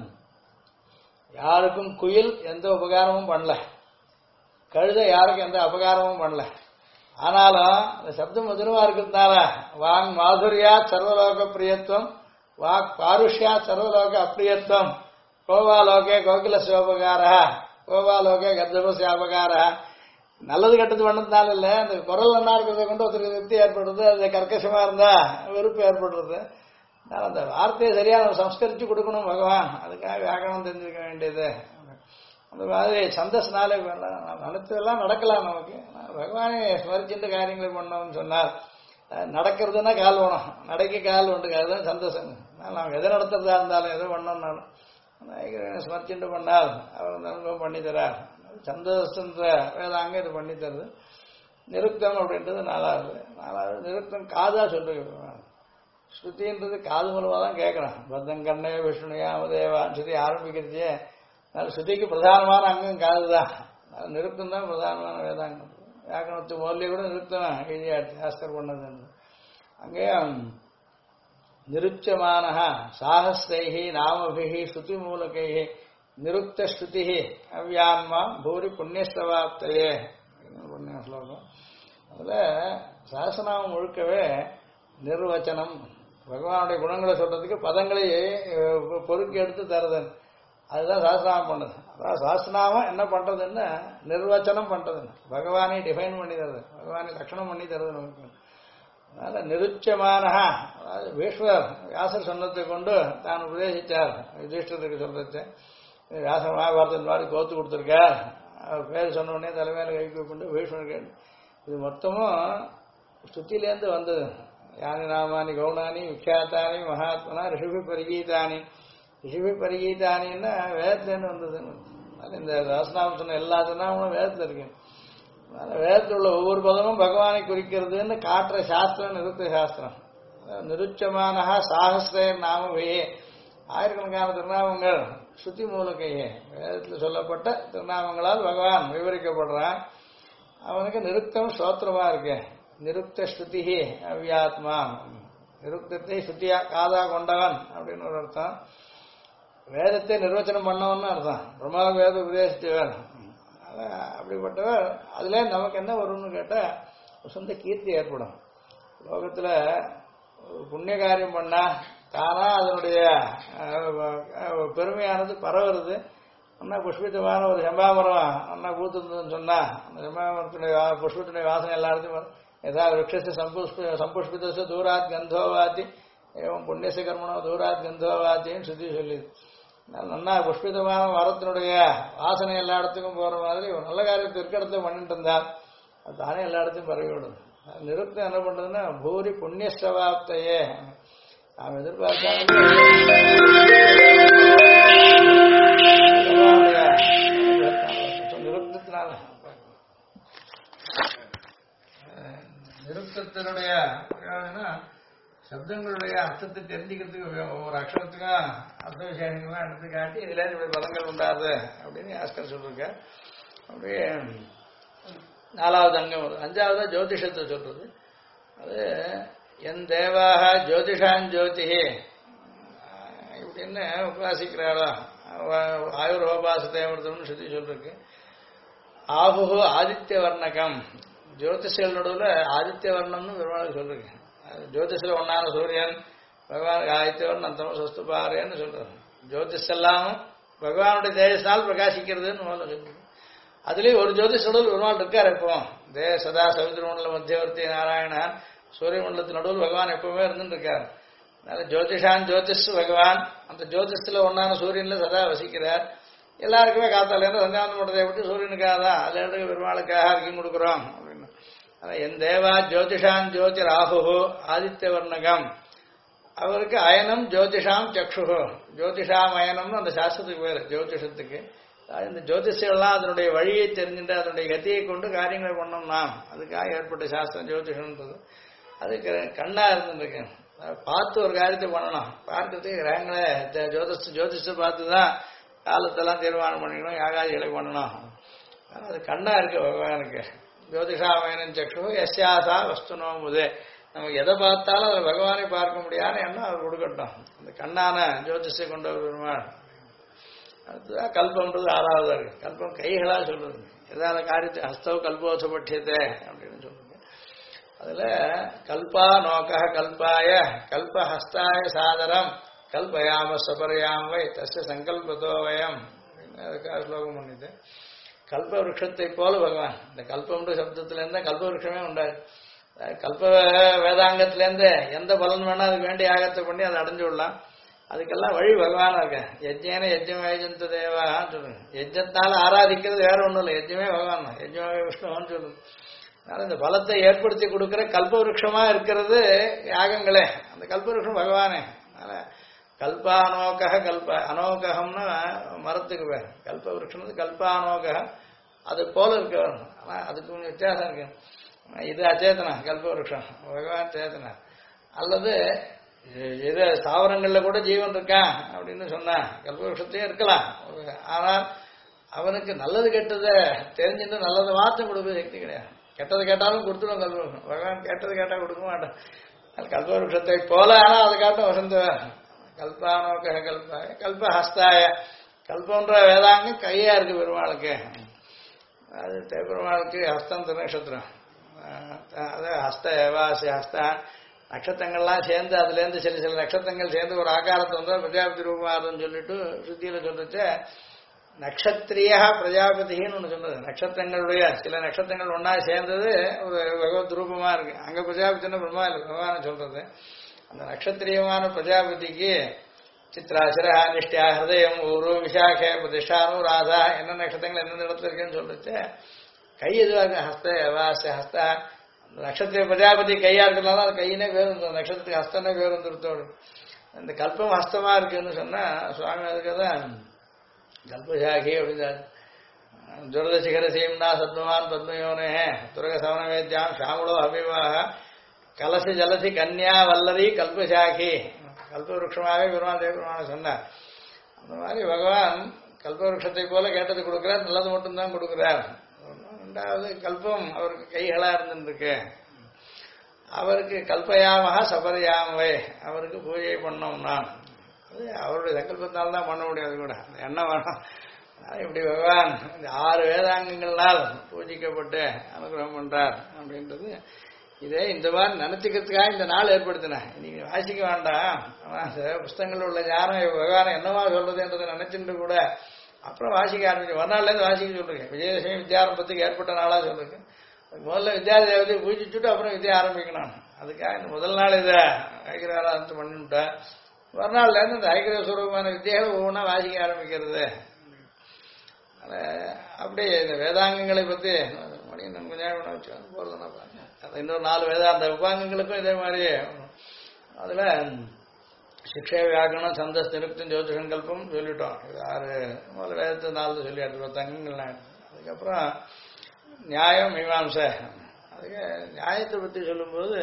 யாருக்கும் குயில் எந்த உபகாரமும் பண்ணல, கழுத யாருக்கும் எந்த அபகாரமும் பண்ணல. ஆனாலும் அந்த சப்தம் மதுரமா இருக்கிறதுனால வாங் மாதுரியா சர்வலோக பிரியத்துவம் வாக் பாருஷ்யா சர்வலோக அப்பிரியத்துவம் கோவாலோகே கோகில சிவபகார கோவாலோகே கர்தபஸ்ய அபகார. நல்லது கெட்டது பண்ணதுனால இல்ல, அந்த குரல் நல்லா இருக்கிறத கொண்டு ஒருத்தருக்கு திருப்தி ஏற்படுறது, அது கர்க்கசமா இருந்தா வெறுப்பு ஏற்படுறது. அந்த வார்த்தையை சரியா நம்ம சம்ஸ்கரிச்சு கொடுக்கணும் பகவான். அதுக்காக வியாக்கரணம் தெரிஞ்சுக்க வேண்டியது. அந்த மாதிரி சந்தஸ்னாலே நினைச்சதெல்லாம் நடக்கலாம் நமக்கு. பகவானே ஸ்மரிச்சுட்டு காரியங்களை பண்ணோம்னு சொன்னார். நடக்கிறதுனா கால் வேணும், நடைக்கு கால் உண்டு. அதுதான் சந்தோஷம். நாம் எதை நடத்துறதா இருந்தாலும் எதை பண்ணோம்னாலும் ஸ்மரிச்சுட்டு பண்ணால் அவர் அனுபவம் பண்ணித்தரார். சந்தோஷன்ற வேதாங்க இது பண்ணித்தருது. நிருக்தம் அப்படின்றது 4வது நிருக்தம் காதா சொல்றேன். ஸ்ருதின்றது காது மூலமா தான் கேட்கணும். பத்தங்கண்ணே விஷ்ணுயாமதேவான்னு சொல்லி ஆரம்பிக்கிறதே. அதனால ஸ்ருதிக்கு பிரதானமான அங்கம் காது தான். நிருக்தம் தான் பிரதானமான வேதாங்கம். வியாக்கரணத்து முதல்ல கூட நிருக்தம் எழுதியாச்சு ஆஸ்கர் பண்ணது. அங்கே நிருச்சமானஹ சாஹஸ்ரைஹி நாமபிஹி ஸ்ருதி மூலகைஹி நிருக்த ஸ்ருதிஹி அவ்யான்மாம் பூரி புண்ணியஸ்தவாப்தையே புண்ணிய ஸ்லோகம். அதில் சஹஸ்ரநாமம் முழுக்கவே நிர்வச்சனம், பகவானுடைய குணங்களை சொல்றதுக்கு பதங்களை பொறுக்கி எடுத்து தருதன், அதுதான் சஹஸ்ரநாமம் பண்ணுது. அதாவது சஹஸ்ரநாமம் என்ன பண்றதுன்னு நிர்வச்சனம் பண்றதுன்னு, பகவானை டிஃபைன் பண்ணி தருது, பகவானை லட்சணம் பண்ணி தருது நமக்கு. அதனால நிருச்சமானஹா, அதாவது பீஷ்மர் வியாசர் சொன்னதை கொண்டு தான் உபதேசித்தார் யுதிஷ்டருக்கு சொல்றது. வியாசர் மகாபாரதத்தின் மாதிரி கோத்து கொடுத்துருக்கார், அவர் பேர் சொன்ன உடனே தலைமையில கை கொண்டு பீஷ்மருக்கு இது மொத்தமும் ஸ்ருதியிலேருந்து வந்தது. யானி நாமானி கௌணானி விக்யாத்தானி மகாத்மனா ரிஷிபி பரிகீதானி, ரிஷிபி பரிகீதானின்னா வேதத்துலேருந்து வந்ததுன்னு. அது இந்த சஹஸ்ரநாமம் சொன்ன எல்லா திருநாமங்களும் வேதத்தில் இருக்கு. அதனால வேதத்தில் உள்ள ஒவ்வொரு பதமும் பகவானை குறிக்கிறதுன்னு காட்டுற சாஸ்திரம் நிருத்த சாஸ்திரம். நிருச்சமானஹா சாஹஸ்ரே நாமவே, ஆயிரக்கணக்கான திருநாமங்கள் ஸ்ருதி மூலக்கையே வேதத்தில் சொல்லப்பட்ட திருநாமங்களால் பகவான் விவரிக்கப்படுறான். அவனுக்கு நிருக்தம் ஸ்தோத்திரமா இருக்கு. நிருக்த ஸ்ருதிஹி அவ்யாத்மா, நிருக்தத்தை ஸ்ருதியா காதா கொண்டவன் அப்படின்னு ஒரு அர்த்தம். வேதத்தை நிர்வச்சனம் பண்ணவன் அர்த்தம். பிரம்மா வேத உபதேசித்தவர், அப்படிப்பட்டவர். அதுல நமக்கு என்ன வரும்னு கேட்டா சொந்த கீர்த்தி ஏற்படும். லோகத்துல புண்ணிய காரியம் பண்ணா தானா அதனுடைய பெருமையானது பரவுறது. அண்ணா புஷ்பித்தமான ஒரு செம்பாமரம் அண்ணா பூத்துருந்ததுன்னு சொன்னா அந்த செம்பாமரத்துடைய புஷ்பத்துடைய வாசனை எல்லாருக்கும் ஏதாவது விரக்ஷ சம்புஷ்பித்த தூராத் கந்தோவாத்தி ஏவம் புண்ணியச கர்மனோ தூராத் கந்தோவாத்தின்னு சுத்தி சொல்லிது. நன்னா புஷ்பிதமான மரத்தினுடைய வாசனை எல்லா இடத்துக்கும் போற மாதிரி ஒரு நல்ல காரியத்தை இருக்க இடத்த பண்ணிட்டு இருந்தால் அது தானே எல்லா இடத்தையும் பரவி விடுது. நிருப்தம் என்ன பண்றதுன்னா பூரி புண்ணியஸ்தவாப்தையே, நாம் எதிர்பார்க்காத நிருப்தத்தினால நிருப்தத்தினுடைய சப்தங்களுடைய அர்த்தத்தை தெரிஞ்சுக்கிறதுக்கு ஒவ்வொரு அக்ஷரத்துக்கும் அர்த்த விசேஷங்கள்லாம் எடுத்து காட்டி இதுல இப்படி பதங்கள் உண்டாது அப்படின்னு ஆஸ்கர் சொல்லிருக்க. அப்படியே 4வது அங்கம் வருது. 5வது ஜோதிஷத்தை சொல்றது. அது என் தேவாக ஜோதிஷான் ஜோதிஹி இப்படின்னு உபாசிக்கிறாளோ ஆயுர்வோபாசத்தைன்னு சொல்லி சொல்லிருக்கு. ஆபுகு ஆதித்ய வர்ணகம், ஜோதிஷல் நடுவில் ஆதித்ய வர்ணம்னு பெருமாள் சொல்லிருக்கு. ஜோதிஷில் ஒன்னான சூரியன் பகவான் ஆதித்யவர்ணம் அந்தமும் சஸ்து பாருன்னு சொல்றாரு. ஜோதிஷ் எல்லாமும் பகவானுடைய தேஜஸால் பிரகாசிக்கிறதுன்னு முதல்ல சொல்லுங்க. அதுலேயும் ஒரு ஜோதிஷோடு ஒரு நாள் இருக்கார். எப்போ சதா சமுதிர மண்டல மத்தியவர்த்தி நாராயணன் சூரிய மண்டலத்தின் நடுவில் பகவான் எப்பவுமே இருந்துட்டு இருக்கார். அதனால ஜோதிஷான் ஜோதிஷ் பகவான் அந்த ஜோதிஷத்துல ஒன்னான சூரியன்ல சதா வசிக்கிறார். எல்லாருக்குமே காத்தாலேருந்து சந்தியாவந்தம் பண்றதை விட்டு சூரியனுக்காக தான் அதுல இருந்து பெருமாளுக்காக அறிக்கை கொடுக்குறோம் அப்படின்னு. என் தேவா ஜோதிஷான் ஜோதி ராகு ஆதித்ய வர்ணகம், அவருக்கு அயனம் ஜோதிஷாம் சக்ஷு, ஜோதிஷாம் அயனம்னு அந்த சாஸ்திரத்துக்கு பேர் ஜோதிஷத்துக்கு. இந்த ஜோதிஷெல்லாம் அதனுடைய வழியை தெரிஞ்சுட்டு அதனுடைய கத்தியை கொண்டு காரியங்களை பண்ணோம். நாம் அதுக்காக ஏற்பட்ட சாஸ்திரம் ஜோதிஷன்றது. அதுக்கு கண்ணா இருந்துருக்கேன், பார்த்து ஒரு காரியத்தை பண்ணணும். பார்க்கறதுக்கு கிரகங்களை ஜோதிஷத்தை பார்த்து தான் காலத்தெல்லாம் தீர்மானம் பண்ணிக்கணும், யாகாதிகளை பண்ணணும். அது கண்ணா இருக்கு பகவானுக்கு. ஜோதிஷாமயனன் சக்ஷு எஸ்யாசா வஸ்துனோ முதே, நமக்கு எதை பார்த்தாலும் அதில் பகவானை பார்க்க முடியாத எண்ணம் அவர் கொடுக்கட்டும். அந்த கண்ணான ஜோதிஷை கொண்டு அவர் பெருமாள். அதுதான் கல்பம்ன்றது 6வது இருக்கு. கல்பம் கைகளா சொல்றது. எதால காரியத்தை ஹஸ்தவ கல்போசபட்சியத்தை அப்படின்னு சொல்றது. அதுல கல்பா நோக்க கல்பாய கல்பஹஸ்தாய சாதரம் கல்பயாம சபரயாம் வை தஸ்ய சங்கல்பதோவயம் அதுக்காக ஸ்லோகம் பண்ணிட்டு. கல்ப விருட்சத்தை போல பகவான். இந்த கல்பம்ன்ற சப்தத்திலேருந்து கல்ப விருட்சமே உண்டாது. கல்ப வேதாங்கத்திலேருந்து எந்த பலன் வேணா அதுக்கு வேண்டிய யாகத்தை பண்ணி அதை அடைஞ்சு விடலாம். அதுக்கெல்லாம் வழி பகவானா இருக்க. யஜ்ஞேன யஜ்ஞமேஜந்த தேவான்னு சொல்லுங்க. யஜ்ஞத்தால ஆராதிக்கிறது வேற ஒன்றும் இல்லை, யஜ்ஞமே பகவான் தான், யஜ்ஞமே விஷ்ணுன்னு சொல்லுங்க. அதனால இந்த பலத்தை ஏற்படுத்தி கொடுக்குற கல்ப விருட்சமா இருக்கிறது யாகங்களே. அந்த கல்ப விருட்சம் பகவானே. அதனால கல்பானோக கல்ப அனோகம்னா மரத்துக்கு பேர். கல்ப விருட்சம் கல்பானோக அது போல இருக்க. ஆனா அதுக்கு கொஞ்சம் வித்தியாசம் இருக்கு. இது அச்சேதனா கல்ப விருட்சம், பகவான் சேதனா. அல்லது இது தாவரங்கள்ல கூட ஜீவன் இருக்கான் அப்படின்னு சொன்னா கல்ப விருட்சத்தையே இருக்கலாம். ஆனால் அவனுக்கு நல்லது கெட்டதை தெரிஞ்சுட்டு நல்லது மாற்றம் கொடுக்க சக்தி கிடையாது. கெட்டது கேட்டாலும் கொடுத்துடும் கல்ப விருட்சம். பகவான் கேட்டது கேட்டா கொடுக்க மாட்டான். அது கல்பவருஷத்தை போல, ஆனா அதை காட்டும் வசந்த கல்பானோக கல்பாய கல்பஹஸ்தாய. கல்பன்ற வேதாங்கம் கையா இருக்கு பெருமாளுக்கு. அது பெருமாளுக்கு ஹஸ்தம் திருநக்ஷத்திரம். அது ஹஸ்த ஏவாசி ஹஸ்தா நட்சத்திரங்கள்லாம் சேர்ந்து அதுலேருந்து சில நட்சத்திரங்கள் சேர்ந்து ஒரு ஆகாரத்தை வந்தால் பிரஜாபதி ரூபமாகுதுன்னு சொல்லிட்டு சுத்தியில சொல்லிட்டு நட்சத்திரியா பிரஜாபதின்னு ஒன்று சொன்னது. நட்சத்திரங்களுடைய சில நட்சத்திரங்கள் ஒன்னா சேர்ந்தது ஒரு பகவத் ரூபமா இருக்கு. அங்க பிரஜாபதினு பிரம்மா இல்லை, பகவான சொல்றது. அந்த நட்சத்திரியமான பிரஜாபதிக்கு சித்ராசிரா நிஷ்டியா ஹிருதயம் ஊரு விசாகே பிரதிஷ்டானு ராதா என்ன நட்சத்திரங்கள் எந்தெந்த இடத்துல இருக்குன்னு சொல்லிட்டு கை எதுவாக ஹஸ்த வாச ஹஸ்த நட்சத்திர பிரஜாபதி கையா இருக்கிறதுனால அது கையினே பேர் வந்துடும், நட்சத்திரத்துக்கு ஹஸ்தனே பேர் வந்துருத்தோடு. இந்த கல்பம் ஹஸ்தமா இருக்குன்னு சொன்னா சுவாமி அதுக்குதான் கல்பசாகி அப்படின்னா துரதசிகர சீம்னா சத்மவான் பத்மயோனே துரக சவனவேத்யாம் ஷாமுளோ அபிவாக கலசி ஜலசி கன்யா வல்லரி கல்பசாகி. கல்பவருஷமாகவே பெருமாள் தேவபெருமான சொன்னார். அந்த மாதிரி பகவான் கல்பவருஷத்தை போல கேட்டது கொடுக்கிறார், நல்லது மட்டும்தான் கொடுக்கிறார். ரெண்டாவது கல்பம் அவருக்கு கைகளா இருந்துருக்கு. அவருக்கு கல்பயாமகா சபரியாமவே அவருக்கு பூஜை பண்ணோம். நான் அது அவருடைய சங்கல்பத்தினால்தான் பண்ண முடியாது, கூட எண்ணம் வேணும். இப்படி பகவான் இந்த 6 வேதாங்கங்களால் பூஜிக்கப்பட்டு அனுகிரகம் பண்றார் அப்படின்றது இதே இந்த மாதிரி நினைச்சுக்கிறதுக்காக இந்த நாள் ஏற்படுத்தினேன். நீங்க வாசிக்க வேண்டாம், புஸ்தகங்கள் உள்ள ஞானம் பகவான் என்னவா சொல்றதுன்றதை நினைச்சுட்டு கூட அப்புறம் வாசிக்க ஆரம்பிச்சு மறுநாள்லேருந்து வாசிக்க சொல்றேன். விஜயதசமி வித்யாரம்பத்துக்கு ஏற்பட்ட நாளா சொல்லிருக்கு. முதல்ல வித்யாதேவதையை பூஜிச்சுட்டு அப்புறம் வித்யா ஆரம்பிக்கணும். அதுக்காக இந்த முதல் நாள் இதை ஐக்கியராஜ் பண்ணிவிட்டேன். மறுநாள்லேருந்து இந்த ஐக்கிய சுரூபமான வித்தியாவை ஒவ்வொன்றா வாசிக்க ஆரம்பிக்கிறது. அப்படி இந்த வேதாங்கங்களை பற்றி மணியன் கொஞ்சம் வச்சு போகிறதுனா பாருங்க. அது இன்னொரு 4 வேதாந்த உபாங்கங்களுக்கும் இதே மாதிரி அதில் சிக்ஷை வியாக்கரணம் சந்தஸ் நிருப்தம் ஜோதிஷங்கல்பம் சொல்லிட்டோம். இது 6 முதல்ல வேதத்தை 4 சொல்லி 10 அங்கங்கள்லாம். அதுக்கப்புறம் நியாயம் மீமாம்சை. அதுக்கு நியாயத்தை பற்றி சொல்லும்போது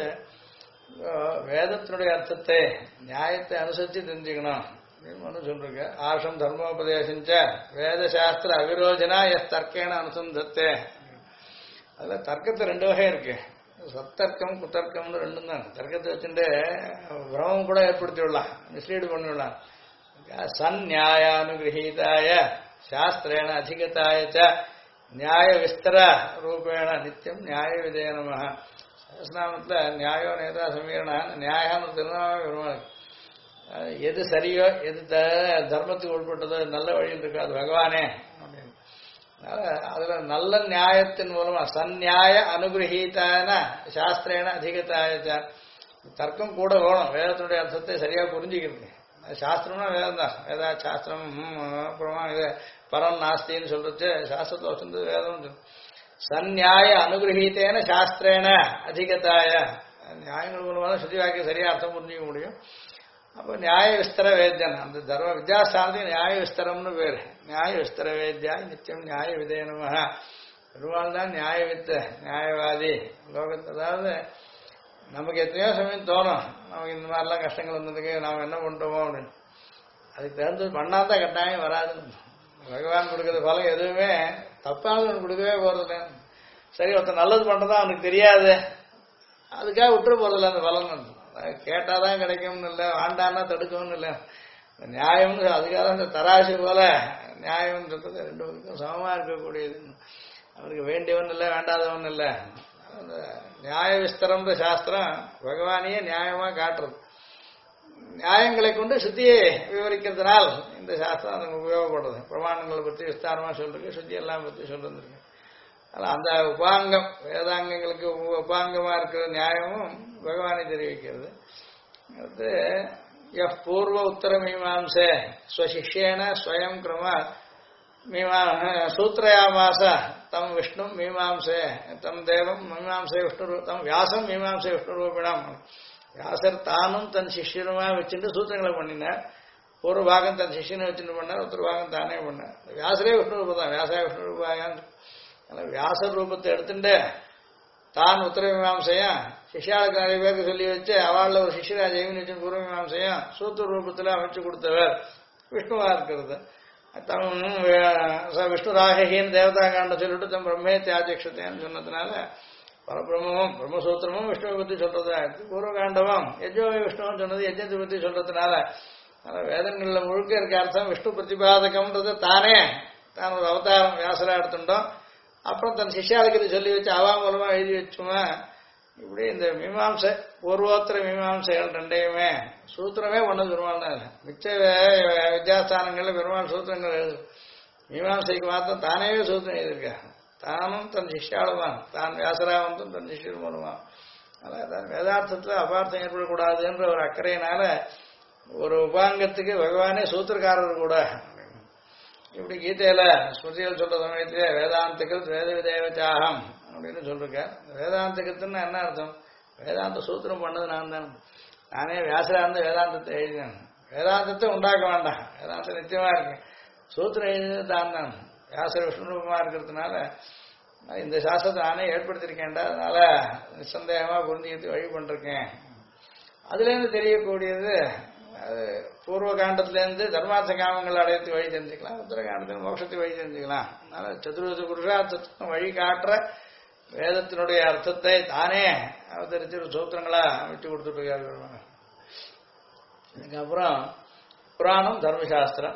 வேதத்தினுடைய அர்த்தத்தை நியாயத்தை அனுசரித்து தெரிஞ்சுக்கணும் அப்படின்னு ஒன்று சொல்லிருக்கு. ஆஷம் தர்மோபதேசிச்ச வேதசாஸ்திர அவிரோஜனா எஸ் தர்க்கேன அனுசந்தத்தே. அதில் தர்க்கத்தை 2 வகை இருக்கு, சத்தர்க்கம் குத்தர்க்கம்னு 2 தான். தர்க்கத்தை வச்சுட்டு பிரமம் கூட ஏற்படுத்தி விடலாம், மிஸ்லீடு பண்ணிவிடலாம். சன் நியாயானுகிரகீதாய சாஸ்திரேன அதிகதாய நியாய விஸ்தர ரூபேண நித்தியம் நியாய விதேனம. சஹஸ்ரநாமத்தில் நியாயோ நேதா சமீரண நியாயம்னு திருநாமே வருவாங்க. எது சரியோ எது தர்மத்துக்கு உட்பட்டதோ நல்ல வழியில் இருக்கு அது பகவானே அப்படின்னு. அதுல நல்ல நியாயத்தின் மூலமா சந்நியாய அனுகிரகீதான சாஸ்திரேன அதிகதாய. தர்க்கம் கூட வேணும் வேதத்தினுடைய அர்த்தத்தை சரியா புரிஞ்சுக்கிறது. சாஸ்திரம்னா வேதம் தான். வேதா சாஸ்திரம் அப்புறமா இது பரம் நாஸ்தின்னு சொல்றது சாஸ்திரத்தை வசந்தது வேதம். சந்நியாய அனுகிரகீத்தேன சாஸ்திரேன அதிகதாய. நியாயங்கள் மூலமாக சுத்தி வாக்கிய சரியா அர்த்தம் புரிஞ்சிக்க முடியும். அப்போ நியாய விஸ்தர வேத்யன் அந்த தர்ம வித்யாஸ்தானத்துக்கு நியாய விஸ்தரம்னு பேர். நியாய விஸ்தர வேத்யா நித்தியம் நியாய விதேனம. பெருமாள் தான் நியாய வித்த நியாயவாதி லோகத்தை. அதாவது நமக்கு எத்தனையோ சமயம் தோணும் நமக்கு இந்த மாதிரிலாம் கஷ்டங்கள் வந்ததுக்கு நாம் என்ன பண்ணிட்டோமோ அப்படின்னு. அதுக்கு தகுந்தது பண்ணாதான் கட்டாயம் வராதுன்னு. பகவான் கொடுக்குற பலம் எதுவுமே தப்பானது ஒன்று கொடுக்கவே போறதில்ல. சரி ஒருத்தர் நல்லது பண்றதா அவனுக்கு தெரியாது, அதுக்காக விட்டுற போறதில்ல. அந்த பலன் கேட்டாதான் கிடைக்கும்னு இல்லை, வாண்டான்னா தடுக்கணும்னு இல்லை. நியாயம்னு அதுக்காக அந்த தராசு போல நியாயம்னு சொல்றது 2 பேருக்கும் சமமா இருக்கக்கூடியது. அவனுக்கு வேண்டியவன் இல்லை வேண்டாதவன் இல்லை. அந்த நியாய விஸ்தரம்ன்ற சாஸ்திரம் பகவானையே நியாயமா காட்டுறது. நியாயங்களை கொண்டு சுத்தியை விவரிக்கிறதுனால் இந்த சாஸ்திரம் அதுக்கு உபயோகப்படுறது. பிரமாணங்களை பற்றி விஸ்தாரமா சொல்லிருக்கு, சுத்தி எல்லாம் பற்றி சொல்லிருக்கு. அந்த உபாங்கம் வேதாங்கங்களுக்கு உபாங்கமா இருக்கிற நியாயமும் பகவானை தெரிவிக்கிறது. அடுத்து எஃப் பூர்வ உத்தர மீமாம்சே ஸ்வசிஷ்யேன ஸ்வயம் கிரம சூத்ரயாமாச தம் விஷ்ணு மீமாம்சே தம் தேவம் மீமாம்சே விஷ்ணு தம் வியாசம் மீமாம்சே விஷ்ணு ரூபிணம். வியாசர் தானும் தன் சிஷ்யனுமா வச்சுட்டு சூத்திரங்களை பண்ணினார். ஒரு பாகம் தன் சிஷ்யனை வச்சுட்டு பண்ணார், ஒருத்தர் பாகம் தானே பண்ணார். வியாசரே விஷ்ணு ரூபம் தான், வியாசா விஷ்ணு ரூபாயான்னு. வியாசர் ரூபத்தை எடுத்துட்டு தான் உத்தர மீமாம்சையும் சிஷ்யாளுக்கு நிறைய பேருக்கு சொல்லி வச்சு அவளில் ஒரு சிஷ்யரா ஜெயின்னு வச்சு பூர்வ மீமாம்சையும் சூத்திர ரூபத்தில் அமைச்சு கொடுத்தவர் விஷ்ணுவா இருக்கிறது. தம் விஷ்ணு ராகின்னு தேவதா காண்ட சொல்லிட்டு தம் பிரம்மே தியாஜக்ஷத்தேன்னு சொன்னதுனால பரபிரமும் பிரம்மசூத்திரமும் விஷ்ணுவை பற்றி சொல்றதா இருக்கு. பூர்வகாண்டமும் யஜ்ஜோவை விஷ்ணுவும் சொன்னது யஜ்ஜத்தை பற்றி சொல்றதுனால வேதங்கள்ல முழுக்க இருக்க அர்த்தம் விஷ்ணு பிரதிபாதகம்ன்றது தானே தான் ஒரு அவதாரம் வியாசரா எடுத்துட்டோம். அப்புறம் தன் சிஷ்யாளுக்கு இது சொல்லி வச்சு அவா மூலமா எழுதி வச்சுமா. இப்படி இந்த மீமாம்சை பூர்வோத்தர மீமாம்சைகள் ரெண்டையுமே சூத்திரமே பண்ணது பெருமாள் தான். மிச்ச வித்யாஸ்தானங்கள்ல பெருமாள் சூத்திரங்கள் எழுது. மீமாம்சைக்கு மாத்திரம் தானே சூத்திரம் எழுதியிருக்கா. தானும் தன் சிஷ்யாளும் தான் வியாசரா வந்தும் தன் சிஷ்யர் மூலமா. அதான் வேதார்த்தத்துல அபார்த்தம் ஏற்படக்கூடாதுன்ற ஒரு அக்கறையினால ஒரு உபாங்கத்துக்கு பகவானே சூத்திரக்காரர் கூட. இப்படி கீதையில ஸ்மிருதிகள் சொல்ற சமயத்திலே வேதாந்தங்கள் வேத விதேவச்சாகம் அப்படின்னு சொல்லிருக்கேன். வேதாந்தகத்துன்னு என்ன அர்த்தம்? வேதாந்த சூத்திரம் பண்ணது நான் தான். நானே வியாசரா இருந்து வேதாந்தத்தை எழுதினேன். வேதாந்தத்தை உண்டாக்க வேண்டாம், வேதாந்தம் நித்தியமா இருக்கு. சூத்திரம் எழுதினது தான் தான். வியாசர் விஷ்ணுரூபமா இருக்கிறதுனால இந்த சாஸ்திரத்தை நானே ஏற்படுத்தியிருக்கேன்டா. அதனால நிசந்தேகமா புரிஞ்சுக்கிட்டு வழி பண்ணிருக்கேன். அதுல இருந்து தெரியக்கூடியது பூர்வ காண்டத்திலேருந்து தர்மார்த்த காமங்கள் அடையத்து வழி தெரிஞ்சுக்கலாம், உத்தரகாண்டத்தில் மோட்சத்தை வழி தெரிஞ்சுக்கலாம். அதனால சதுர்வித புருஷார்த்தத்துக்கும் வழி காட்டுற வேதத்தினுடைய அர்த்தத்தை தானே அவதரித்து ஒரு சூத்திரங்களா விட்டு கொடுத்துட்டு இருக்காரு. இதுக்கப்புறம் புராணம் தர்மசாஸ்திரம்.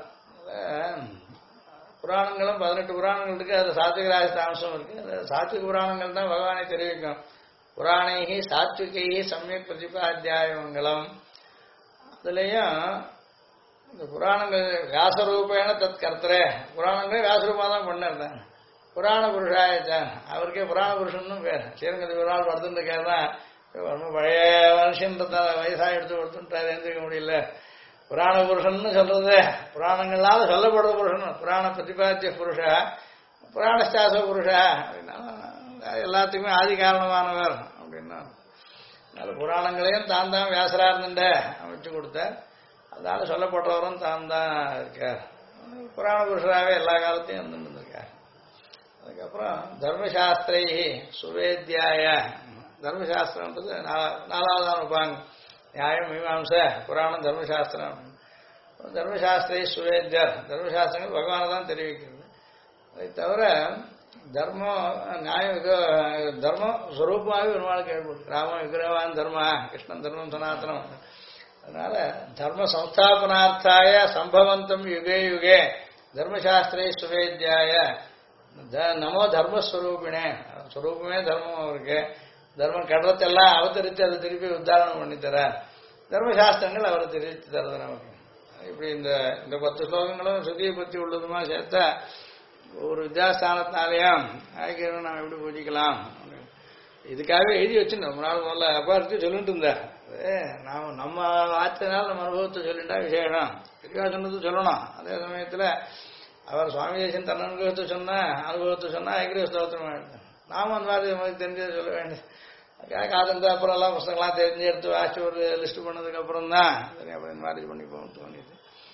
புராணங்களும் 18 புராணங்கள் இருக்கு. அது சாத்விக ராஜச அம்சம் இருக்கு. சாத்விக புராணங்கள் தான் பகவானை தெரிவிக்கும். புராணைகி சாத்விகைகி சமயக் பிரதிபாத்தியாயமங்கலம். அதுலயும் இந்த புராணங்கள் வியாசரூபேன தத் கர்த்தரே, புராணங்களே வியாசரூபமா தான் பண்ணிருந்தாங்க. புராண புருஷாயத்தான், அவருக்கே புராண புருஷன் பேர். ஸ்ரீரங்கதி ஒரு நாள் படுத்துருக்காருதான், ரொம்ப பழைய மனுஷன்றத வயசா எடுத்து கொடுத்துட்டாரு, எழுந்திருக்க முடியல. புராண புருஷன் சொல்றது புராணங்களால சொல்லப்படுற புருஷன். புராண பிரதிபாத்திய புருஷா, புராணஸ்தாச புருஷா அப்படின்னா எல்லாத்துக்குமே ஆதி காரணமானவர் அப்படின்னா. அதனால புராணங்களையும் தான் தான் வியாசரா இருந்துட்ட அமைச்சு கொடுத்தார். அதனால சொல்லப்படுறவரும் தான் தான் இருக்கார். புராண புருஷராகவே எல்லா காலத்தையும் இருந்துருக்கார். அதுக்கப்புறம் தர்மசாஸ்திரை சுவேத்தியாய, தர்மசாஸ்திரம்ன்றது 4வது உபாங்க. நியாயம் மீமாம்ச புராணம் தர்மசாஸ்திரம். தர்மசாஸ்திரை சுவேத்தியர், தர்மசாஸ்திரங்கள் பகவானை தான் தெரிவிக்கிறது. அதை தவிர தர்மம் நியாயம் தர்மம் ஸ்வரூபமாகவே பெருமாளுக்கு ஏற்படுது. ராமன் விக்கிரவான் தர்ம, கிருஷ்ணன் தர்மம் சனாதனம். அதனால தர்ம சம்ஸ்தாபனார்த்தாய சம்பவந்தம் யுகே யுகே தர்மசாஸ்திரை சுவேத்தியாய நமோ தர்மஸ்வரூபிணே. ஸ்வரூபமே தர்மம் அவருக்கு. தர்மம் கடலத்தெல்லாம் அவதரித்து அதை திருப்பி உத்தாரணம் பண்ணி தர தர்மசாஸ்திரங்கள் அவரை தெரிவித்து தருது நமக்கு. இப்படி இந்த 10 ஸ்லோகங்களும் சுதியை பற்றி உள்ளதுமா சேர்த்தா ஒரு வித்யாஸ்தானத்தினாலேயும் ஆகியோரும் நாம் எப்படி பூஜிக்கலாம். இதுக்காகவே எழுதி வச்சுருந்தோம். ரொம்ப நாள் முதல்ல அப்பாருக்கு சொல்லிட்டு இருந்தார். நாம் நம்ம ஆச்சனால நம்ம அனுபவத்தை சொல்லிட்டா விசேஷம், பெரியவா சொன்னது சொல்லணும். அதே சமயத்தில் அவர் சுவாமி தேசன் தன் அனுபவத்தை சொன்ன அனுபவத்தை சொன்னால் ஐக்கிய ஸ்தோத்திரம் ஆகிடும். நாமும் அந்த மாதிரி நமக்கு தெரிஞ்சதை சொல்ல வேண்டும். அதுக்காக காதந்த அப்புறம் எல்லாம் புஸ்தகங்களாம் தெரிஞ்சு எடுத்து வாசி ஒரு லிஸ்ட் பண்ணதுக்கு அப்புறம் தான் சரி அப்படின்னு மாதிரி பண்ணி போகணும்னு தோணிது.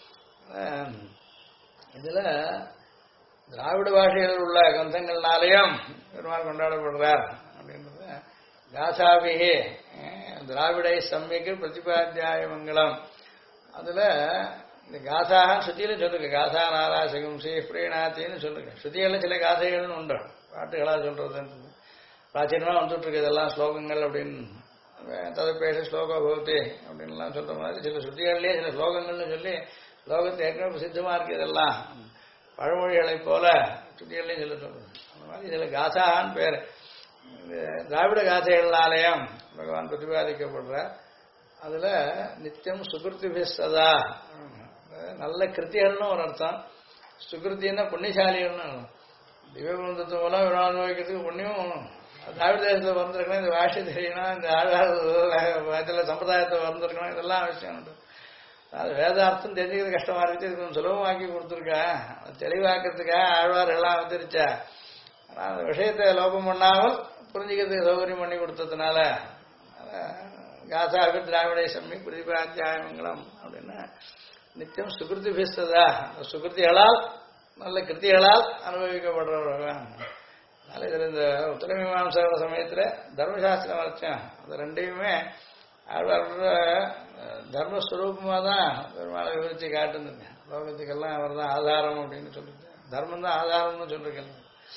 இதில் திராவிட பாஷையில் உள்ள கிரந்தங்கள்னாலேயும் பெருமாள் கொண்டாடப்படுறார் அப்படின்றது. காசாபிகே திராவிடை சம்மிக்கு பிரதிபாத்தியாய மங்கலம். அதில் இந்த காசாக ஸ்ருதியிலும் சொல்லுங்க. காசா நாராசகம் ஸ்ரீ பிரீணாத்தின்னு சொல்லுங்க. ஸ்ருதிகளில் சில காசைகள்னு உண்டு, பாட்டுகளாக சொல்றதுன்றது பிராச்சீனமாக வந்துட்டு இருக்கு. இதெல்லாம் ஸ்லோகங்கள் அப்படின்னு ததப்பேஷ ஸ்லோகோ பவதி அப்படின்லாம் சொல்ற மாதிரி சில ஸ்ருதிகள்லேயே சில ஸ்லோகங்கள்னு சொல்லி ஸ்லோகத்தை ஏற்கனவே பிரசித்தமாக இருக்கு. இதெல்லாம் பழமொழிகளைப் போல ஸ்ருதிகள்லையும் சில சொல்றது. அந்த மாதிரி இதில் காசான்னு பேர். திராவிட காசைகளாலயம் பகவான் பிரதிபாதிக்கப்படுற அதுல நித்தியம் சுகிருத்தி சதா, நல்ல கிருத்திகள்னு ஒரு அர்த்தம். சுகிருத்தின்னா புண்ணியசாலிகள்னு. திவ்யபந்தத்து மூலம் விரோதம் அனுபவிக்கிறதுக்கு புண்ணியம் திராவிட தேசத்தில் வந்திருக்கணும், இந்த பாஷை தெரியணும், இந்த ஆழ்வார் சம்பிரதாயத்தை வந்திருக்கணும், இதெல்லாம் அவசியம் உண்டு. அது வேதார்த்தம் தெரிஞ்சுக்கிறது கஷ்டமா இருக்கு. இது கொஞ்சம் சுலபமாக்கி கொடுத்துருக்கா, தெளிவாக்கிறதுக்காக ஆழ்வார் எல்லாம் வந்துருச்சா. ஆனால் அந்த விஷயத்தை லோபம் பண்ணாமல் புரிஞ்சுக்கிறதுக்கு சௌகரியம் பண்ணி கொடுத்ததுனால காசாக திராவிட சம்மி பிரதிபாத்தியாயமங்கலம் அப்படின்னா நித்தியம் சுகிருதி பேசுறதா, சுகிருத்திகளால் நல்ல கிருத்திகளால் அனுபவிக்கப்படுறவர்கள். அதனால இதில் இந்த உத்தரமீமாம்ச சமயத்தில் தர்மசாஸ்திரம் வரைச்சோம். அது ரெண்டையுமே ஆழ்வார் தர்மஸ்வரூபமாக தான் பெருமாளை விவரித்து காட்டுந்துங்க. லோகத்துக்கெல்லாம் அவர் தான் ஆதாரம் அப்படின்னு சொல்லிட்டு, தர்மம் தான் ஆதாரம்னு சொல்லிருக்கேன்.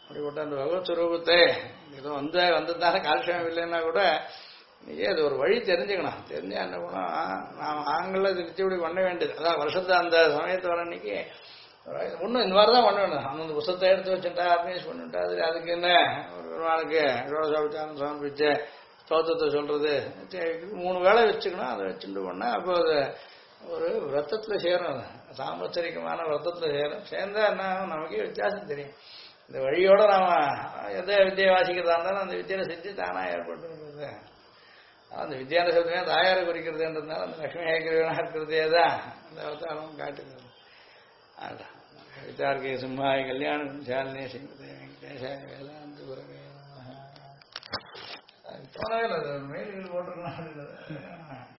அப்படிப்பட்ட அந்த பகவத் சுரூபத்தை ஏதோ வந்ததுனால கால்சியம் இல்லைன்னா கூட நீயே அது ஒரு வழி தெரிஞ்சுக்கணும். தெரிஞ்சு என்ன பண்ணோம், நாம் ஆண்களில் திருச்சிபடி பண்ண வேண்டியது. அதான் வருஷத்தை அந்த சமயத்து வர அன்னைக்கு ஒன்றும் இந்த மாதிரி தான் பண்ண வேண்டியது. அந்த புத்தகத்தை எடுத்து வச்சுட்டா ஆர்கனைஸ் பண்ணிவிட்டா அதுக்கு என்ன ஒரு பெருமாளுக்கு ஷோடசோபச்சாரம் சமர்ப்பிச்சு ஸ்தோத்திரத்தை சொல்றது 3 வேளை வச்சுக்கணும். அதை வச்சுட்டு பண்ணா அப்போ அது ஒரு விரத்தத்தில் சேரும். சாம்பச்சரிக்கமான விரத்தத்தில் சேர்ந்தா என்ன நமக்கே வித்தியாசம் தெரியும். இந்த வழியோட நாம எதை வித்தியை வாசிக்கிறதா இருந்தாலும் அந்த வித்தியில செஞ்சு தானா ஏற்பட்டுருக்கிறது. அந்த வித்தியான சப்தமே தாயாரை குறிக்கிறதுன்றதுனால அந்த லட்சுமி ஏகிரவனாக இருக்கிறதே தான் அந்த அவதாரம் காட்டுகிறது. வித்தார்கே சிம்மாய் கல்யாணம் சாலினே சிங்கதே வெங்கடேசாய வேதாந்த குரவே போனவே இல்லை. மெயில்கள் போட்டிருக்கணும்.